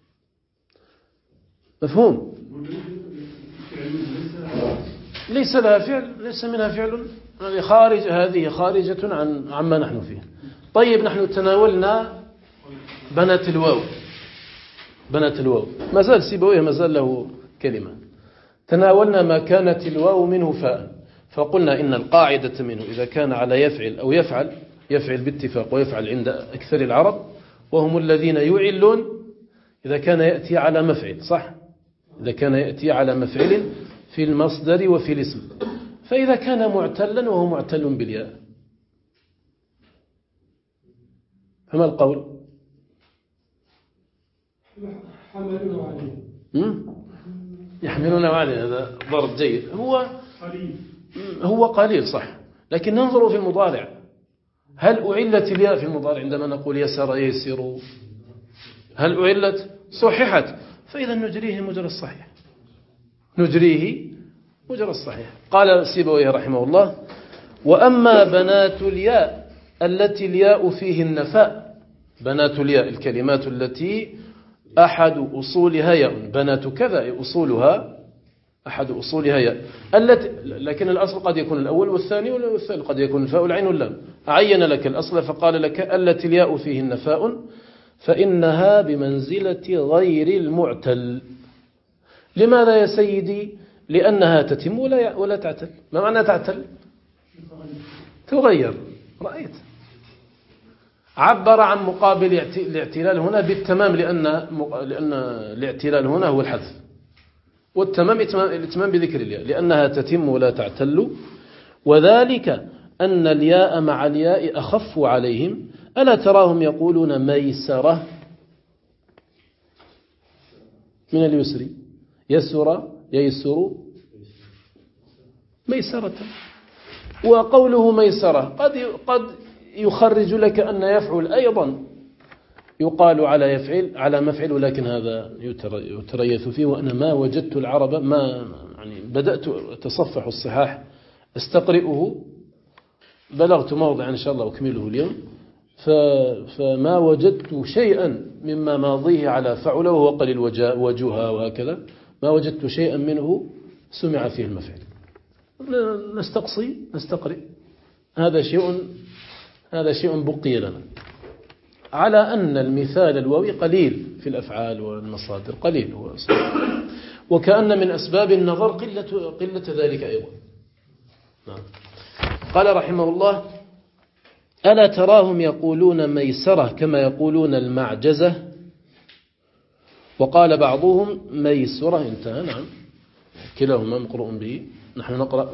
مفهوم؟ ليس لها فعل، ليس منها فعل، هذه خارجة عما نحن فيه. طيب نحن تناولنا بنات الواو، بنات الواو ما زال سيبويه ما زال له كلمة. تناولنا ما كانت الواو منه فاء، فقلنا إن القاعدة منه إذا كان على يفعل أو يفعل باتفاق ويفعل عند أكثر العرب، وهم الذين يعلون إذا كان يأتي على مفعل، صح؟ إذا كان يأتي على مفعل في المصدر وفي الاسم. فإذا كان معتلا وهو معتل بالياء، فما القول؟ يحملون عليه، هذا ضرب جيد. هو قليل صح، لكن ننظر في المضارع، هل أعلت الياء في المضارع عندما نقول يسر يسر؟ هل أعلت؟ صححت، فإذا نجريه مجرى الصحيح، نجريه مجرى الصحيح. قال سيبويه رحمه الله: وأما بنات الياء التي الياء فيه النفاء، بنات الياء الكلمات التي أحد أصولها ياء، بنات كذا أصولها أحد أصولها ياء، لكن الأصل قد يكون الأول والثاني والثالث، قد يكون الفاء والعين واللام. أعين لك الأصل فقال لك التي الياء فيه النفاء فإنها بمنزلة غير المعتل. لماذا يا سيدي؟ لأنها تتم ولا تعتل. ما معنى تعتل؟ تغير. رأيت؟ عبر عن مقابل الاعتلال هنا بالتمام، لأن الاعتلال هنا هو الحذف، والتمام الاتمام بذكر الياء، لأنها تتم ولا تعتل. وذلك أن الياء مع الياء أخف عليهم. ألا تراهم يقولون ميسرة من اليسر، يسر ييسر ميسرة. وقوله ميسرة قد يخرج لك أن يفعل أيضا يقال على يفعل على مفعل، ولكن هذا يتريث فيه. وأنا ما وجدت العرب، ما يعني بدأت أتصفح الصحاح استقرئه، بلغت موضع إن شاء الله أكمله اليوم، فما وجدت شيئا مما ماضيه على فعل وهو قليل وجوها وهكذا، ما وجدت شيئا منه سمع فيه المفعل. نستقرئ، هذا شيء بقي لنا، على أن المثال الواوي قليل في الأفعال والمصادر، قليل هو، وكأن من أسباب النظر قلة ذلك أيضا. نعم. قال رحمه الله: ألا تراهم يقولون ميسرة كما يقولون المعجزة، وقال بعضهم ميسرة. انتهى. نعم، كلاهما مقروء به. نحن نقرأ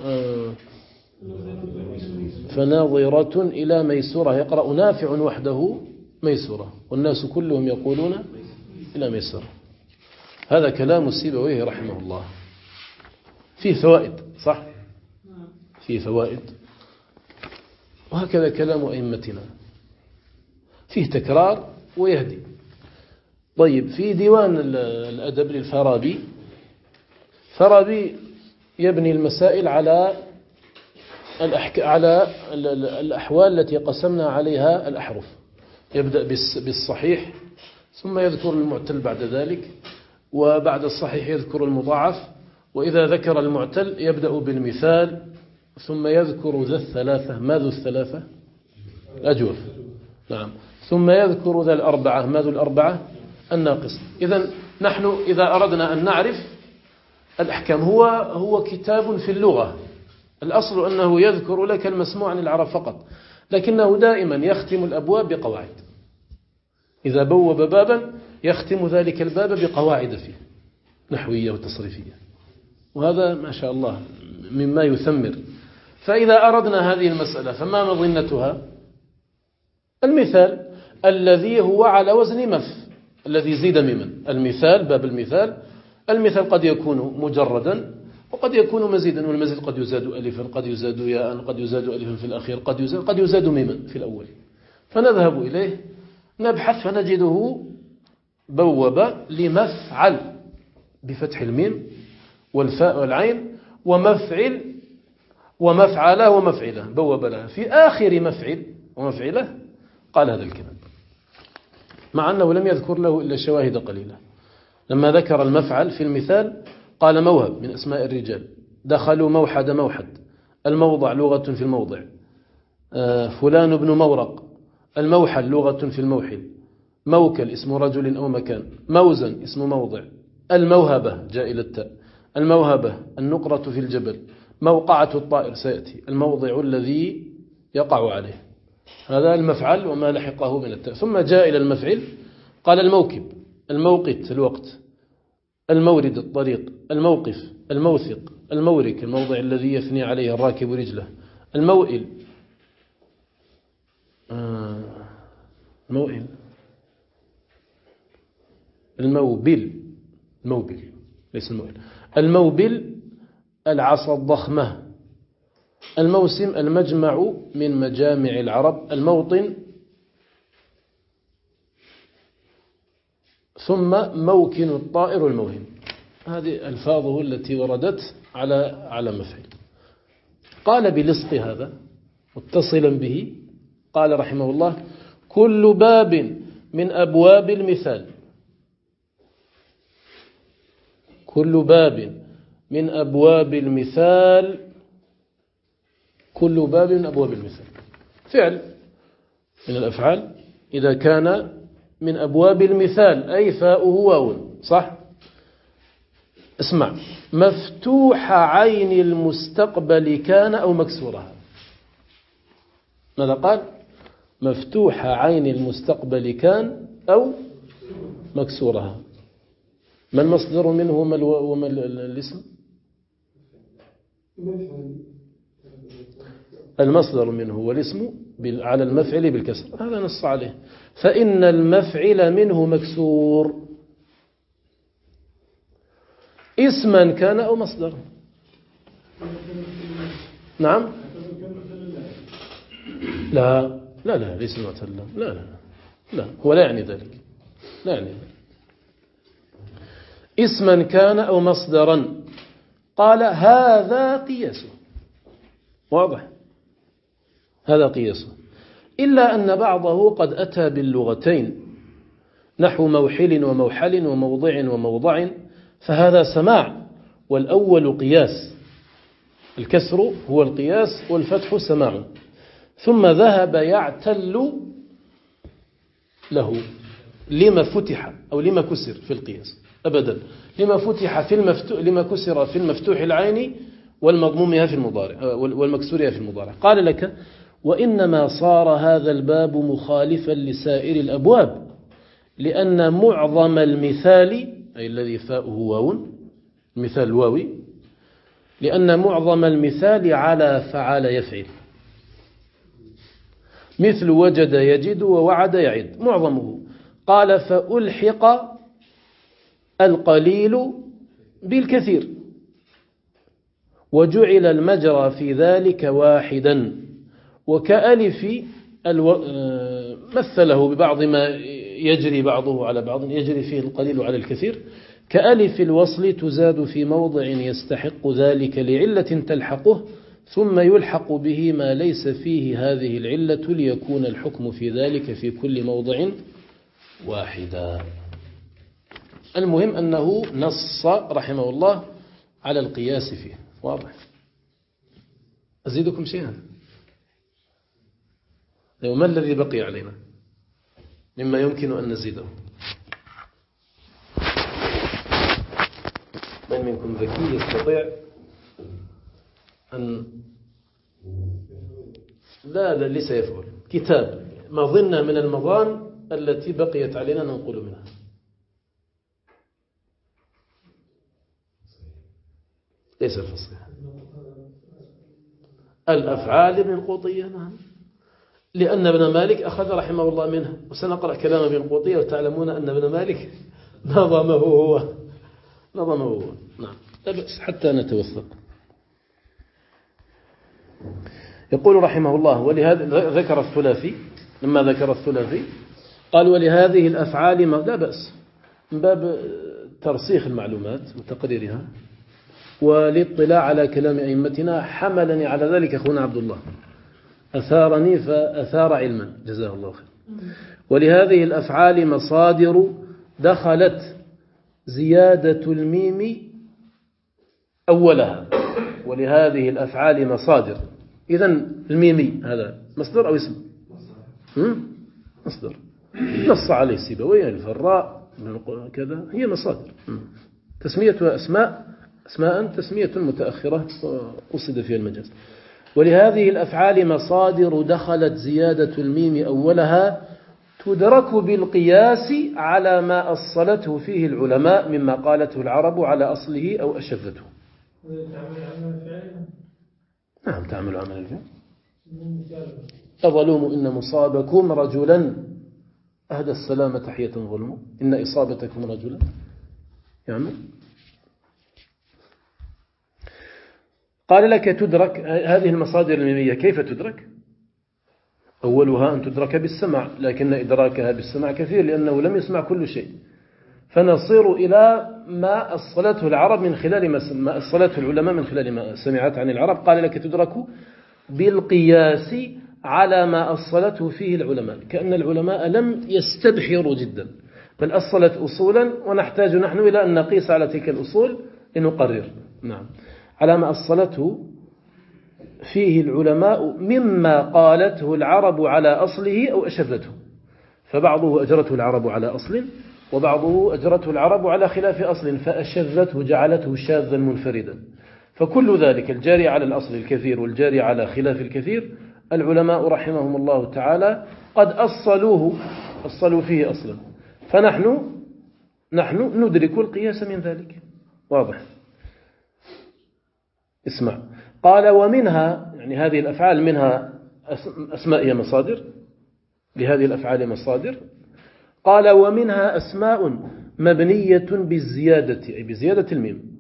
فناظرة إلى ميسورة، يقرأ نافع وحده ميسورة، والناس كلهم يقولون إلى ميسورة. هذا كلام السيبويه رحمه الله، فيه فوائد، صح؟ فيه فوائد. وهكذا كلام أئمتنا فيه تكرار ويهدي. طيب في ديوان الأدب للفارابي، فارابي يبني المسائل على الأحوال التي قسمنا عليها الأحرف. يبدأ بالصحيح ثم يذكر المعتل بعد ذلك، وبعد الصحيح يذكر المضاعف، وإذا ذكر المعتل يبدأ بالمثال ثم يذكر ذا الثلاثة. ما ذو الثلاثة؟ الأجوف. نعم. ثم يذكر ذا الأربعة. ما ذو الأربعة؟ الناقص. إذن نحن إذا أردنا أن نعرف الأحكام، هو كتاب في اللغة، الأصل أنه يذكر لك المسموع عن العرب فقط، لكنه دائما يختم الأبواب بقواعد. إذا بوب بابا يختم ذلك الباب بقواعد فيه نحوية وتصريفية، وهذا ما شاء الله مما يثمر. فإذا أردنا هذه المسألة فما مظنتها؟ المثال الذي هو على وزن مف، الذي زيد ممن. المثال، باب المثال قد يكون مجردا وقد يكون مزيدا، والمزيد قد يزاد ألفا، قد يزاد ياء، قد يزاد ألفا في الأخير، قد يزاد ميما في الأول. فنذهب إليه نبحث فنجده بوب لمفعل بفتح الميم والفاء والعين، ومفعل ومفعله ومفعله، بوب لها في آخر مفعل ومفعله قال هذا الكلام، مع أنه لم يذكر له إلا شواهد قليلة. لما ذكر المفعل في المثال قال موهب من أسماء الرجال، دخلوا موحد، الموضع لغة في الموضع، فلان بن مورق، الموحل لغة في الموحل، موكل اسم رجل أو مكان، موزن اسم موضع، الموهبة جاء إلى التاء، الموهبة النقرة في الجبل، موقعة الطائر سيأتي، الموضع الذي يقع عليه. هذا المفعل وما لحقه من التاء. ثم جاء إلى المفعل قال الموكب، الموقت الوقت، المورد الطريق، الموقف الموثق، المورك الموضع الذي يثني عليه الراكب رجله، الموئل الموبل ليس الموئل، الموبل العصا الضخمة، الموسم المجمع من مجامع العرب، الموطن، ثم موكن الطائر والموهم. هذه ألفاظه التي وردت على مفعل. قال بلصق هذا متصلا به قال رحمه الله كل باب من أبواب المثال، كل باب من أبواب المثال، كل باب من أبواب المثال فعل من الأفعال إذا كان من أبواب المثال أي فاؤه واو، صح؟ اسمع، مفتوح عين المستقبل كان أو مكسورها. ماذا قال؟ مفتوح عين المستقبل كان أو مكسورها. ما المصدر منه وما الاسم؟ المصدر منه والاسم على المفعل بالكسر، هذا نص عليه. فإن المفعل منه مكسور اسما كان أو مصدر. نعم. لا ليس معتلا، لا هو لا يعني ذلك، لا يعني ذلك. اسما كان أو مصدرا. قال هذا قياسه، واضح، هذا قياسه، إلا أن بعضه قد أتى باللغتين نحو موحل وموحل وموضع وموضع، فهذا سماع، والأول قياس، الكسر هو القياس والفتح سماع. ثم ذهب يعتل له لما فتح أو لما كسر في القياس، أبدا، لما فتح في المفتوح، لما كسر في المفتوح العين والمضمومها في المضارع والمكسورها في المضارع. قال لك وإنما صار هذا الباب مخالفا لسائر الأبواب، لأن معظم المثال أي الذي فاؤه واو، المثال الواوي، لأن معظم المثال على فعل يفعل، مثل وجد يجد ووعد يعد، معظمه. قال فألحق القليل بالكثير وجعل المجرى في ذلك واحدا، وكألف مثله ببعض ما يجري بعضه على بعض، يجري فيه القليل على الكثير. كألف الوصل تزاد في موضع يستحق ذلك لعلة تلحقه، ثم يلحق به ما ليس فيه هذه العلة ليكون الحكم في ذلك في كل موضع واحدا. المهم أنه نص رحمه الله على القياس فيه. واضح؟ أزيدكم شيئا؟ ما الذي بقي علينا مما يمكن أن نزيده؟ من منكم ذكي يستطيع أن لا ليس يفعل كتاب مظنة من المظان التي بقيت علينا ننقل منها. ليس الفصيح الأفعال ابن القوطية. نعم، لأن ابن مالك أخذ رحمه الله منها، وسنقرأ كلام ابن القوطية وتعلمون أن ابن مالك نظمه هو. نعم، لا بأس حتى نتوثق. يقول رحمه الله ولهذا ذكر الثلاثي، لما ذكر الثلاثي قال ولهذه الأفعال لا بأس من باب ترسيخ المعلومات وتقريرها والاطلاع على كلام أئمتنا. حملني على ذلك أخونا عبد الله، أثارني فأثار علما جزاه الله خير. ولهذه الأفعال مصادر دخلت زيادة الميم أولها. ولهذه الأفعال مصادر، إذن الميمي هذا مصدر أو اسم؟ مصدر، نص عليه السيبويه الفراء كذا، هي مصادر. تسميتها أسماء تسمية متأخرة قصد فيها المجاز. ولهذه الأفعال مصادر دخلت زيادة الميم أولها تدرك بالقياس على ما أصلته فيه العلماء مما قالته العرب على أصله أو أشذته. نعم، تعمل عمل الفعل. أظلوم إن مصابكم رجلا أهدى السلام تحية ظلم إن إصابتكم رجلا يعني. قال لك تدرك هذه المصادر الميمية. كيف تدرك؟ أولها أن تدرك بالسمع، لكن إدراكها بالسمع كثير لأنه لم يسمع كل شيء. فنصير إلى ما أصلته العرب من خلال ما أصلته العلماء من خلال ما سمعت عن العرب. قال لك تدرك بالقياس على ما أصلته فيه العلماء، كأن العلماء لم يستبحروا جدا، بل أصلت أصولا ونحتاج نحن إلى أن نقيس على تلك الأصول لنقرر. نعم، على ما أصلته فيه العلماء مما قالته العرب على أصله أو أشذته. فبعضه أجرته العرب على أصل، وبعضه أجرته العرب على خلاف أصل فأشذته جعلته شاذا منفردا. فكل ذلك الجاري على الأصل الكثير والجاري على خلاف الكثير العلماء رحمهم الله تعالى قد أصلوا فيه أصلا، فنحن ندرك القياس من ذلك. واضح؟ اسمع، قال ومنها يعني هذه الأفعال منها أسماء هي مصادر، لهذه الأفعال مصادر. قال ومنها أسماء مبنية بالزيادة أي بزيادة الميم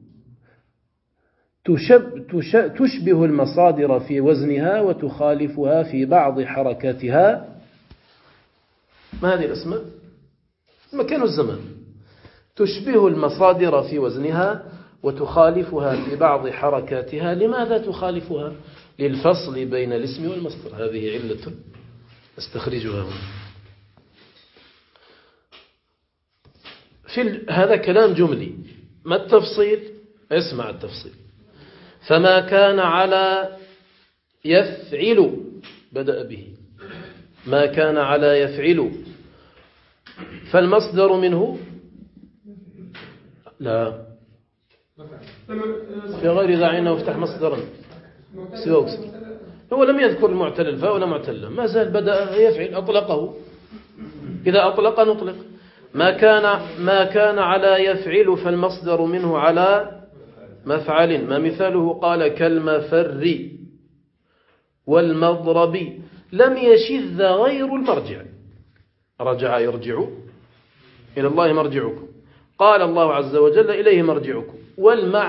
تشبه المصادر في وزنها وتخالفها في بعض حركاتها. ما هذه الأسماء؟ مكان الزمان. تشبه المصادر في وزنها وتخالفها في بعض حركاتها. لماذا تخالفها؟ للفصل بين الاسم والمصدر. هذه علة استخرجها هنا. هذا كلام جملي. ما التفصيل؟ اسمع التفصيل. فما كان على يفعل بدأ به، ما كان على يفعل فالمصدر منه لا في غير ذا عينه وافتح مصدرا سوى أكسر. هو لم يذكر المعتل الفاء ولا معتل، ما زال بدأ يفعل أطلقه. إذا أطلق نطلق. ما كان على يفعل فالمصدر منه على مفعل. ما مثاله؟ قال كالمفر والمضرب. لم يشذ غير المرجع. رجع يرجع إلى الله مرجعكم. قال الله عز وجل إليه مرجعكم.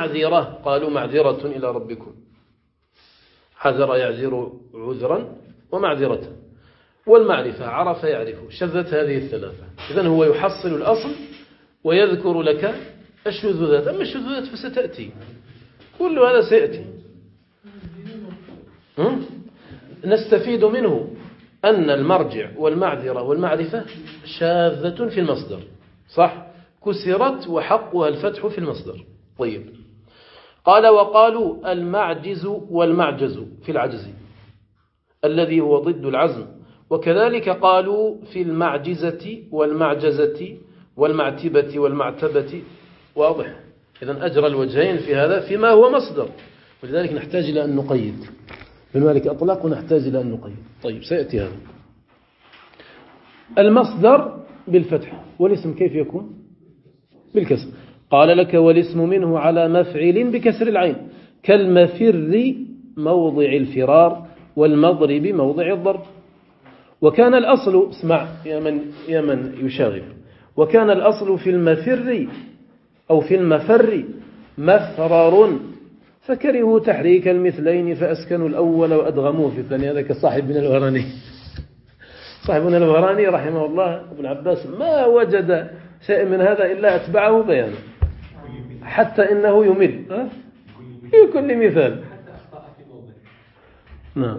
والمعذرة قالوا معذرة إلى ربكم. حذر يعذر عذرا ومعذرة. والمعرفة عرف يعرف، شذت هذه الثلاثة. إذن هو يحصل الأصل ويذكر لك الشذوذات. أما الشذوذات فستأتي، كل هذا سيأتي. نستفيد منه أن المرجع والمعذرة والمعرفة شاذة في المصدر، صح؟ كسرت وحقها الفتح في المصدر. طيب، قال وقالوا المعجز والمعجز في العجز الذي هو ضد العزم، وكذلك قالوا في المعجزة والمعجزة والمعتبة والمعتبة. واضح؟ إذن أجرى الوجهين في هذا فيما هو مصدر، ولذلك نحتاج إلى أن نقيد. ابن مالك أطلق ونحتاج إلى أن نقيد. طيب، سيأتي هذا. المصدر بالفتح، والاسم كيف يكون؟ بالكسر. قال لك والاسم منه على مفعل بكسر العين، كالمفر موضع الفرار، والمضرب موضع الضرب. وكان الأصل، اسمع يا من يشاغب، وكان الأصل في المفر أو في المفر مفرر، فكرهوا تحريك المثلين فأسكنوا الأول وأدغموه في الثاني. هذا كصاحبنا الوراني، صاحبنا الوراني رحمه الله ابن عباس ما وجد شيء من هذا إلا أتبعه بيانا، حتى إنه يمل في كل مثال. نعم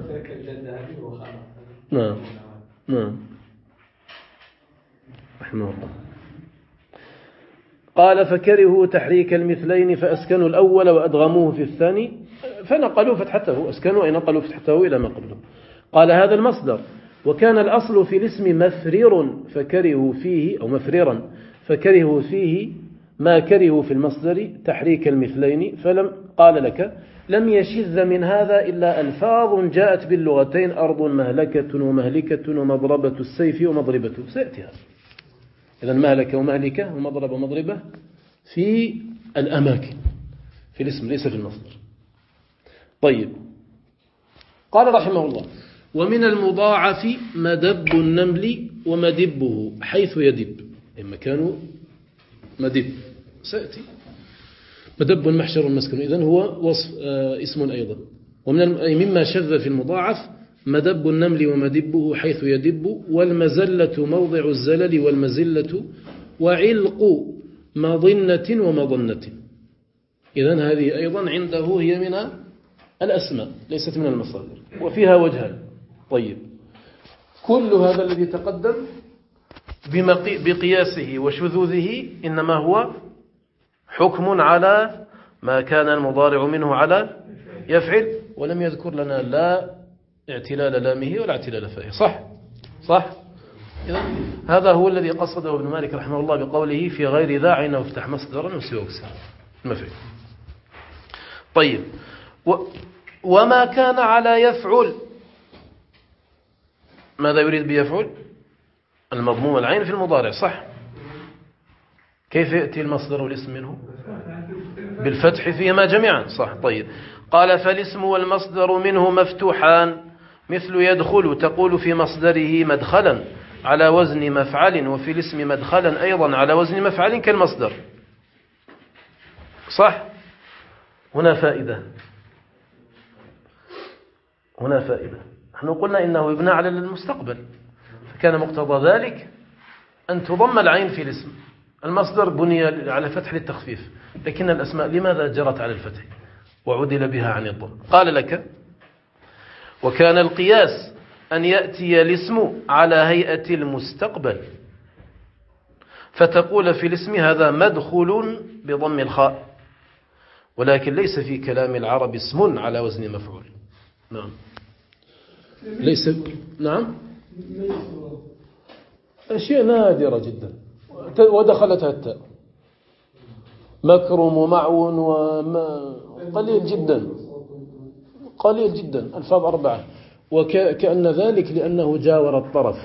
نعم نعم رحمه الله. قال فكرهوا تحريك المثلين فأسكنوا الأول وأدغموه في الثاني، فنقلوا فتحته، أسكنوا أي نقلوا فتحته إلى ما قبله. قال هذا المصدر. وكان الأصل في الاسم مفرر فكرهوا فيه، أو مفررا فكرهوا فيه ما كرهوا في المصدر تحريك المثلين. فلم قال لك لم يشذ من هذا إلا ألفاظ جاءت باللغتين، أرض مهلكة ومهلكة ومضربة السيف ومضربته. سيأتي هذا. إذن مهلكة ومهلكة ومضربة ومضربة في الأماكن، في الاسم ليس في المصدر. طيب، قال رحمه الله ومن المضاعف مدب النمل ومدبه حيث يدب، إما كانوا مدب. سيأتي مدب محشر مسكن، إذن هو وصف اسم أيضا. مما شذ في المضاعف مدب النمل ومدبه حيث يدب، والمزلة موضع الزلل والمزلة، وعلق مظنة ومظنة. إذن هذه أيضا عنده هي من الأسماء ليست من المصادر، وفيها وجهان. طيب، كل هذا الذي تقدم بقياسه وشذوذه إنما هو حكم على ما كان المضارع منه على يفعل، ولم يذكر لنا لا اعتلال لامه ولا اعتلال فائه. صح. إذن هذا هو الذي قصده ابن مالك رحمه الله بقوله في غير ذا عين وافتح مصدرا وسوى كسر المفعل. طيب، وما كان على يفعل، ماذا يريد بيفعل؟ المضموم العين في المضارع، صح؟ كيف يأتي المصدر والاسم منه؟ بالفتح فيهما جميعا، صح. طيب، قال فالاسم والمصدر منه مفتوحان، مثل يدخل تقول في مصدره مدخلا على وزن مفعل، وفي الاسم مدخلا أيضا على وزن مفعل كالمصدر، صح. هنا فائدة، نحن قلنا إنه يبنى على المستقبل، فكان مقتضى ذلك أن تضم العين في الاسم. المصدر بني على فتح للتخفيف، لكن الأسماء لماذا جرت على الفتح وعدل بها عن الضم؟ قال لك وكان القياس أن يأتي الاسم على هيئة المستقبل، فتقول في الاسم هذا مدخل بضم الخاء، ولكن ليس في كلام العرب اسم على وزن مفعول. نعم، ليس. نعم، أشياء نادرة جدا ودخلتها التاء، مكرم ومعون قليل جدا ألفاظ 4، وكأن ذلك لأنه جاور الطرف.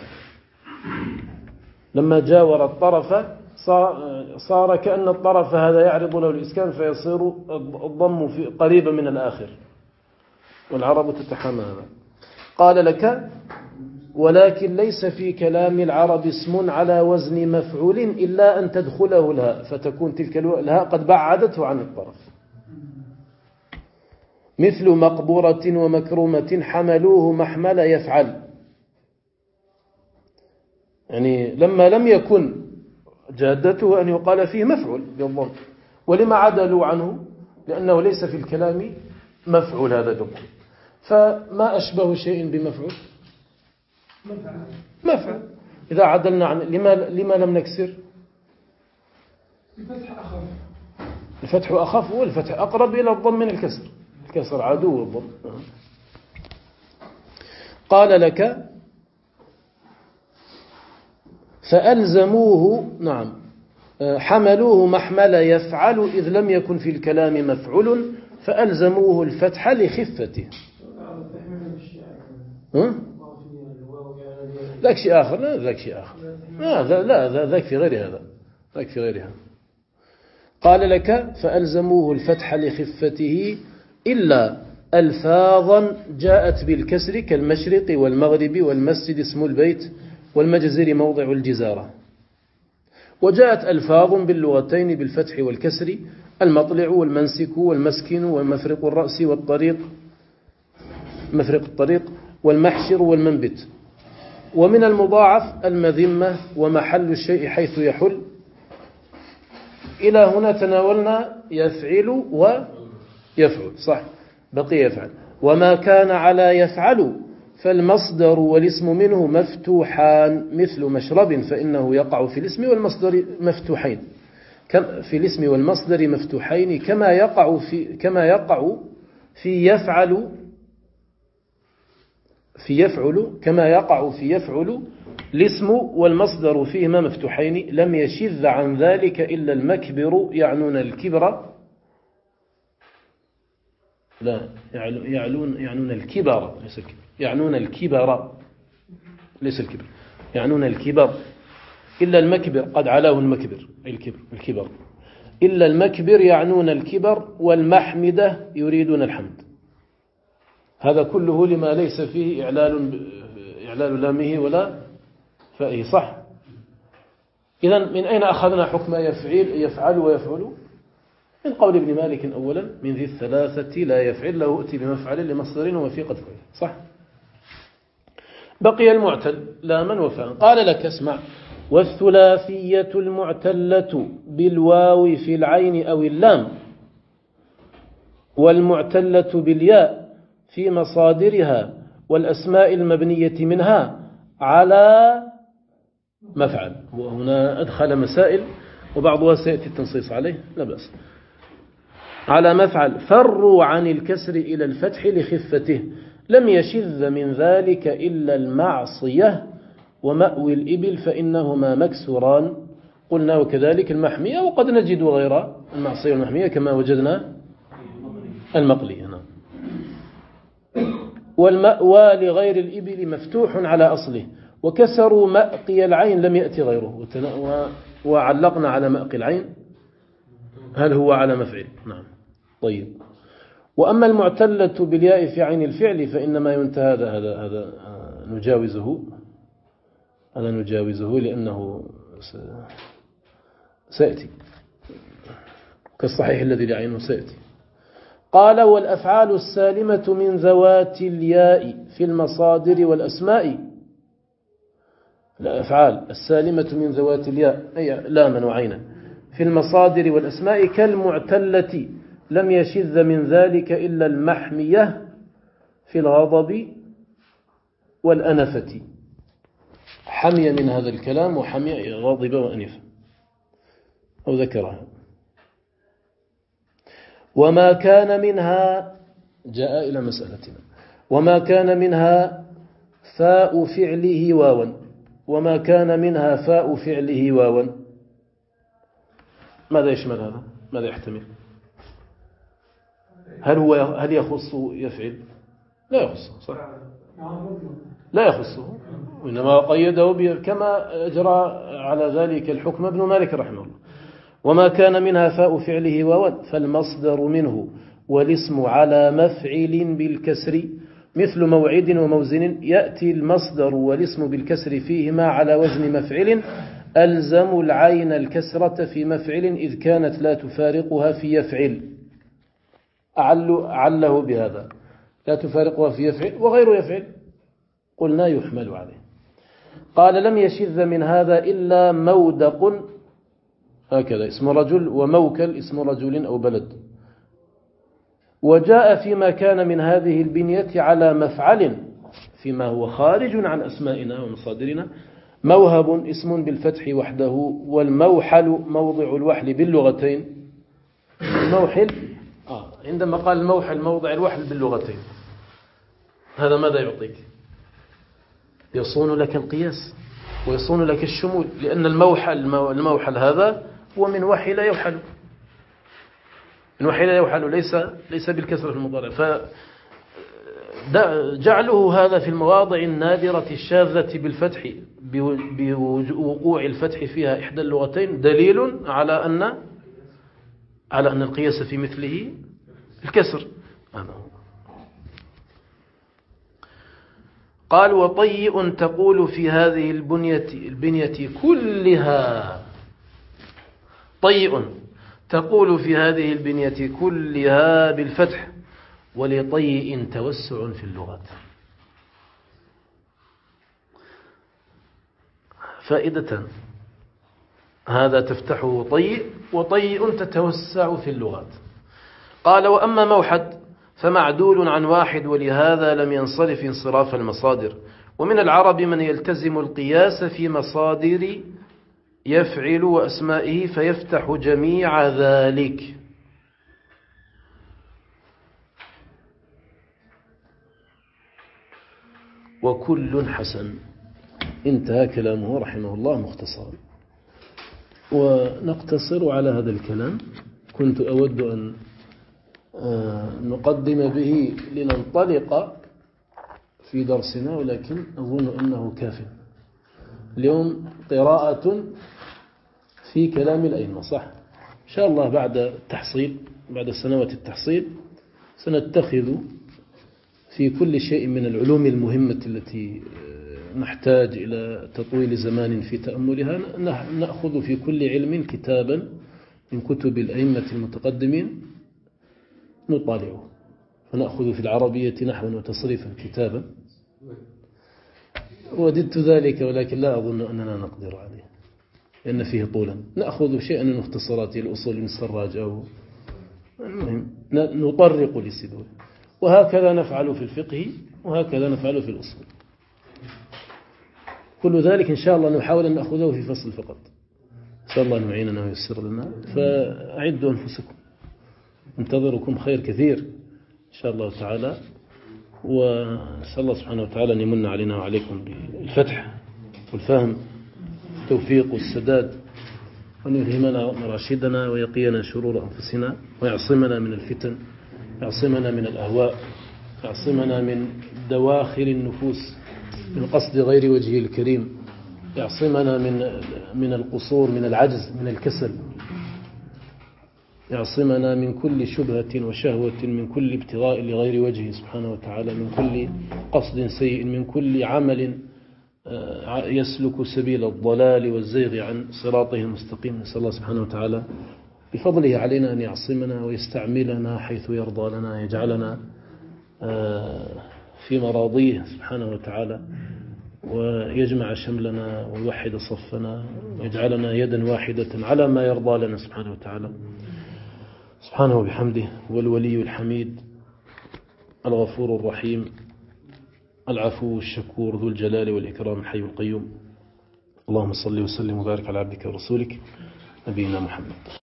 لما جاور الطرف صار كأن الطرف هذا يعرض له الإسكان، فيصير الضم قريبا من الآخر، والعرب تتحمل هذا. قال لك ولكن ليس في كلام العرب اسم على وزن مفعول إلا أن تدخله الهاء، فتكون تلك الهاء قد بعدته عن الطرف. مثل مقبورة ومكرومة حملوه محمل يفعل. يعني لما لم يكن جادته أن يقال فيه مفعول بالضم. ولما عدلوا عنه؟ لأنه ليس في الكلام مفعول هذا بالضم. فما أشبه شيء بمفعول؟ مفعول. إذا عدلنا عن لما لم نكسر؟ الفتح أخف، والفتح أقرب إلى الضم من الكسر. الكسر عدو الضم. قال لك فألزموه، نعم، حملوه محمل يفعل إذ لم يكن في الكلام مفعول فألزموه الفتح لخفته. ذاك شيء آخر. لا ذاك شيء آخر. لا ذاك في غير هذا. ذاك في غير هذا. قال لك فألزموه الفتح لخفته إلا ألفاظا جاءت بالكسر كالمشرق والمغرب والمسجد اسم البيت والمجزر موضع الجزارة. وجاءت ألفاظ باللغتين بالفتح والكسر: المطلع والمنسك والمسكن ومفرق الرأس والطريق، مفرق الطريق، والمحشر والمنبت. ومن المضاعف المذمة ومحل الشيء حيث يحل. إلى هنا تناولنا يفعل ويفعل، صح؟ بقي يفعل. وما كان على يفعل فالمصدر والاسم منه مفتوحان مثل مشرب، فإنه يقع في الاسم والمصدر مفتوحين، في الاسم والمصدر مفتوحين كما يقع في يفعل الاسم والمصدر فيهما مفتوحين. لم يشذ عن ذلك إلا المكبر يعنون الكبر، لا يعنون الكبر ليس الكبر، يعنون الكبر ليس الكبر، يعنون الكبر. إلا المكبر قد علاه المكبر أي الكبر. إلا المكبر يعنون الكبر، والمحمدة يريدون الحمد. هذا كله لما ليس فيه إعلال لامه ولا فائه، صح؟ إذن من أين أخذنا حكم يفعل ويفعل؟ من قول ابن مالك أولا: من ذي الثلاثة لا يفعل له أتي بمفعل لمصدر وفي قد فعل، صح؟ بقي المعتل لاما وفاء. قال لك اسمع: والثلاثية المعتلة بالواو في العين أو اللام، والمعتلة بالياء في مصادرها، والأسماء المبنية منها على مفعل. وهنا أدخل مسائل وبعضها سيأتي التنصيص عليه، لا بأس. على مفعل فروا عن الكسر إلى الفتح لخفته، لم يشذ من ذلك إلا المعصية ومأوي الإبل فإنهما مكسوران. قلنا وكذلك المحمية، وقد نجد غير المعصية والمحمية كما وجدنا المقلي. والمأوى لغير الإبل مفتوح على أصله، وكسروا مأقي العين لم يأتي غيره. وعلقنا على مأقي العين هل هو على مفعل؟ نعم. طيب. وأما المعتلة بالياء في عين الفعل فإنما ينتهى هذا نجاوزه لأنه سيأتي كالصحيح الذي لعينه سيأتي. قال: والأفعال السالمة من ذوات الياء في المصادر والأسماء. الأفعال السالمة من ذوات الياء أي لاما وعينا في المصادر والأسماء كالمعتلة لم يشذ من ذلك إلا المحمية في الغضب والأنفة. حمي من هذا الكلام وحمي غضب وأنف أو ذكرها. وما كان منها جاء إلى مسألتنا: وما كان منها فاء فعله واوا، وما كان منها فاء فعله واوا، ماذا يشمل هذا؟ ماذا يحتمل؟ هل يخص يفعل؟ لا يخصه، صح؟ لا يخصه، وإنما قيده كما أجرى على ذلك الحكم ابن مالك رحمه الله. وما كان منها فاء فعله واوا فالمصدر منه والاسم على مفعل بالكسر مثل موعد وموزن، يأتي المصدر والاسم بالكسر فيهما على وزن مفعل، ألزم العين الكسرة في مفعل إذ كانت لا تفارقها في يفعل. أعله بهذا لا تفارقها في يفعل وغير يفعل، قلنا يحمل عليه. قال لم يشذ من هذا إلا مودق، هكذا اسم رجل، وموكل اسم رجل أو بلد. وجاء فيما كان من هذه البنية على مفعل فيما هو خارج عن أسمائنا ومصادرنا، موهب اسم بالفتح وحده، والموحل موضع الوحل باللغتين. الموحل عندما قال الموحل موضع الوحل باللغتين، هذا ماذا يعطيك؟ يصون لك القياس ويصون لك الشمول، لأن الموحل هذا هو من وحل يوحل، من وحل يوحل ليس بالكسر في المضارع. فجعله هذا في المواضع النادرة الشاذة بالفتح بوقوع الفتح فيها إحدى اللغتين دليل على أن القياس في مثله الكسر. قال وطيء تقول في هذه البنية كلها، طيء تقول في هذه البنية كلها بالفتح، ولطيء توسع في اللغات. فائدة هذا تفتحه طيء، وطيء تتوسع في اللغات. قال وأما موحد فمعدول عن واحد، ولهذا لم ينصرف انصراف المصادر. ومن العرب من يلتزم القياس في مصادر يفعل وأسمائه فيفتح جميع ذلك. وكل حسن. انتهى كلامه رحمه الله مختصرا. ونقتصر على هذا الكلام، كنت أود أن نقدم به لننطلق في درسنا، ولكن أظن أنه كاف. اليوم قراءة في كلام الأئمة، صح؟ إن شاء الله بعد التحصيل، بعد سنوات التحصيل، سنتخذ في كل شيء من العلوم المهمة التي نحتاج إلى تطويل زمان في تأملها، نأخذ في كل علم كتابا من كتب الأئمة المتقدمين نطالعه. فنأخذ في العربية نحوا وتصريفا كتابا، وددت ذلك ولكن لا أظن أننا نقدر عليه لأن فيه طولا. نأخذ شيئا من مختصرات الأصول من السراج، أو المهم نطرق لسدوه. وهكذا نفعل في الفقه، وهكذا نفعل في الأصول. كل ذلك إن شاء الله نحاول أن نأخذه في فصل فقط. إن شاء الله أن يعيننا ويسر لنا. فأعدوا أنفسكم، انتظركم خير كثير إن شاء الله تعالى. وأسأل الله سبحانه وتعالى أن يمن علينا وعليكم بالفتح والفهم والتوفيق والسداد، وأن يلهمنا مراشدنا ويقينا شرور أنفسنا، ويعصمنا من الفتن، يعصمنا من الأهواء، يعصمنا من دواخل النفوس، من قصد غير وجهه الكريم، يعصمنا من القصور، من العجز، من الكسل، يعصمنا من كل شبهة وشهوة، من كل ابتغاء لغير وجهه سبحانه وتعالى، من كل قصد سيء، من كل عمل يسلك سبيل الضلال والزيغ عن صراطه المستقيم. نسأل الله سبحانه وتعالى بفضله علينا أن يعصمنا ويستعملنا حيث يرضى لنا، يجعلنا في مراضيه سبحانه وتعالى، ويجمع شملنا ويوحد صفنا، ويجعلنا يدا واحدة على ما يرضى لنا سبحانه وتعالى. سبحانه وبحمده. والولي الحميد الغفور الرحيم العفو الشكور ذو الجلال والإكرام الحي القيوم. اللهم صل وسلم وبارك على عبدك ورسولك نبينا محمد.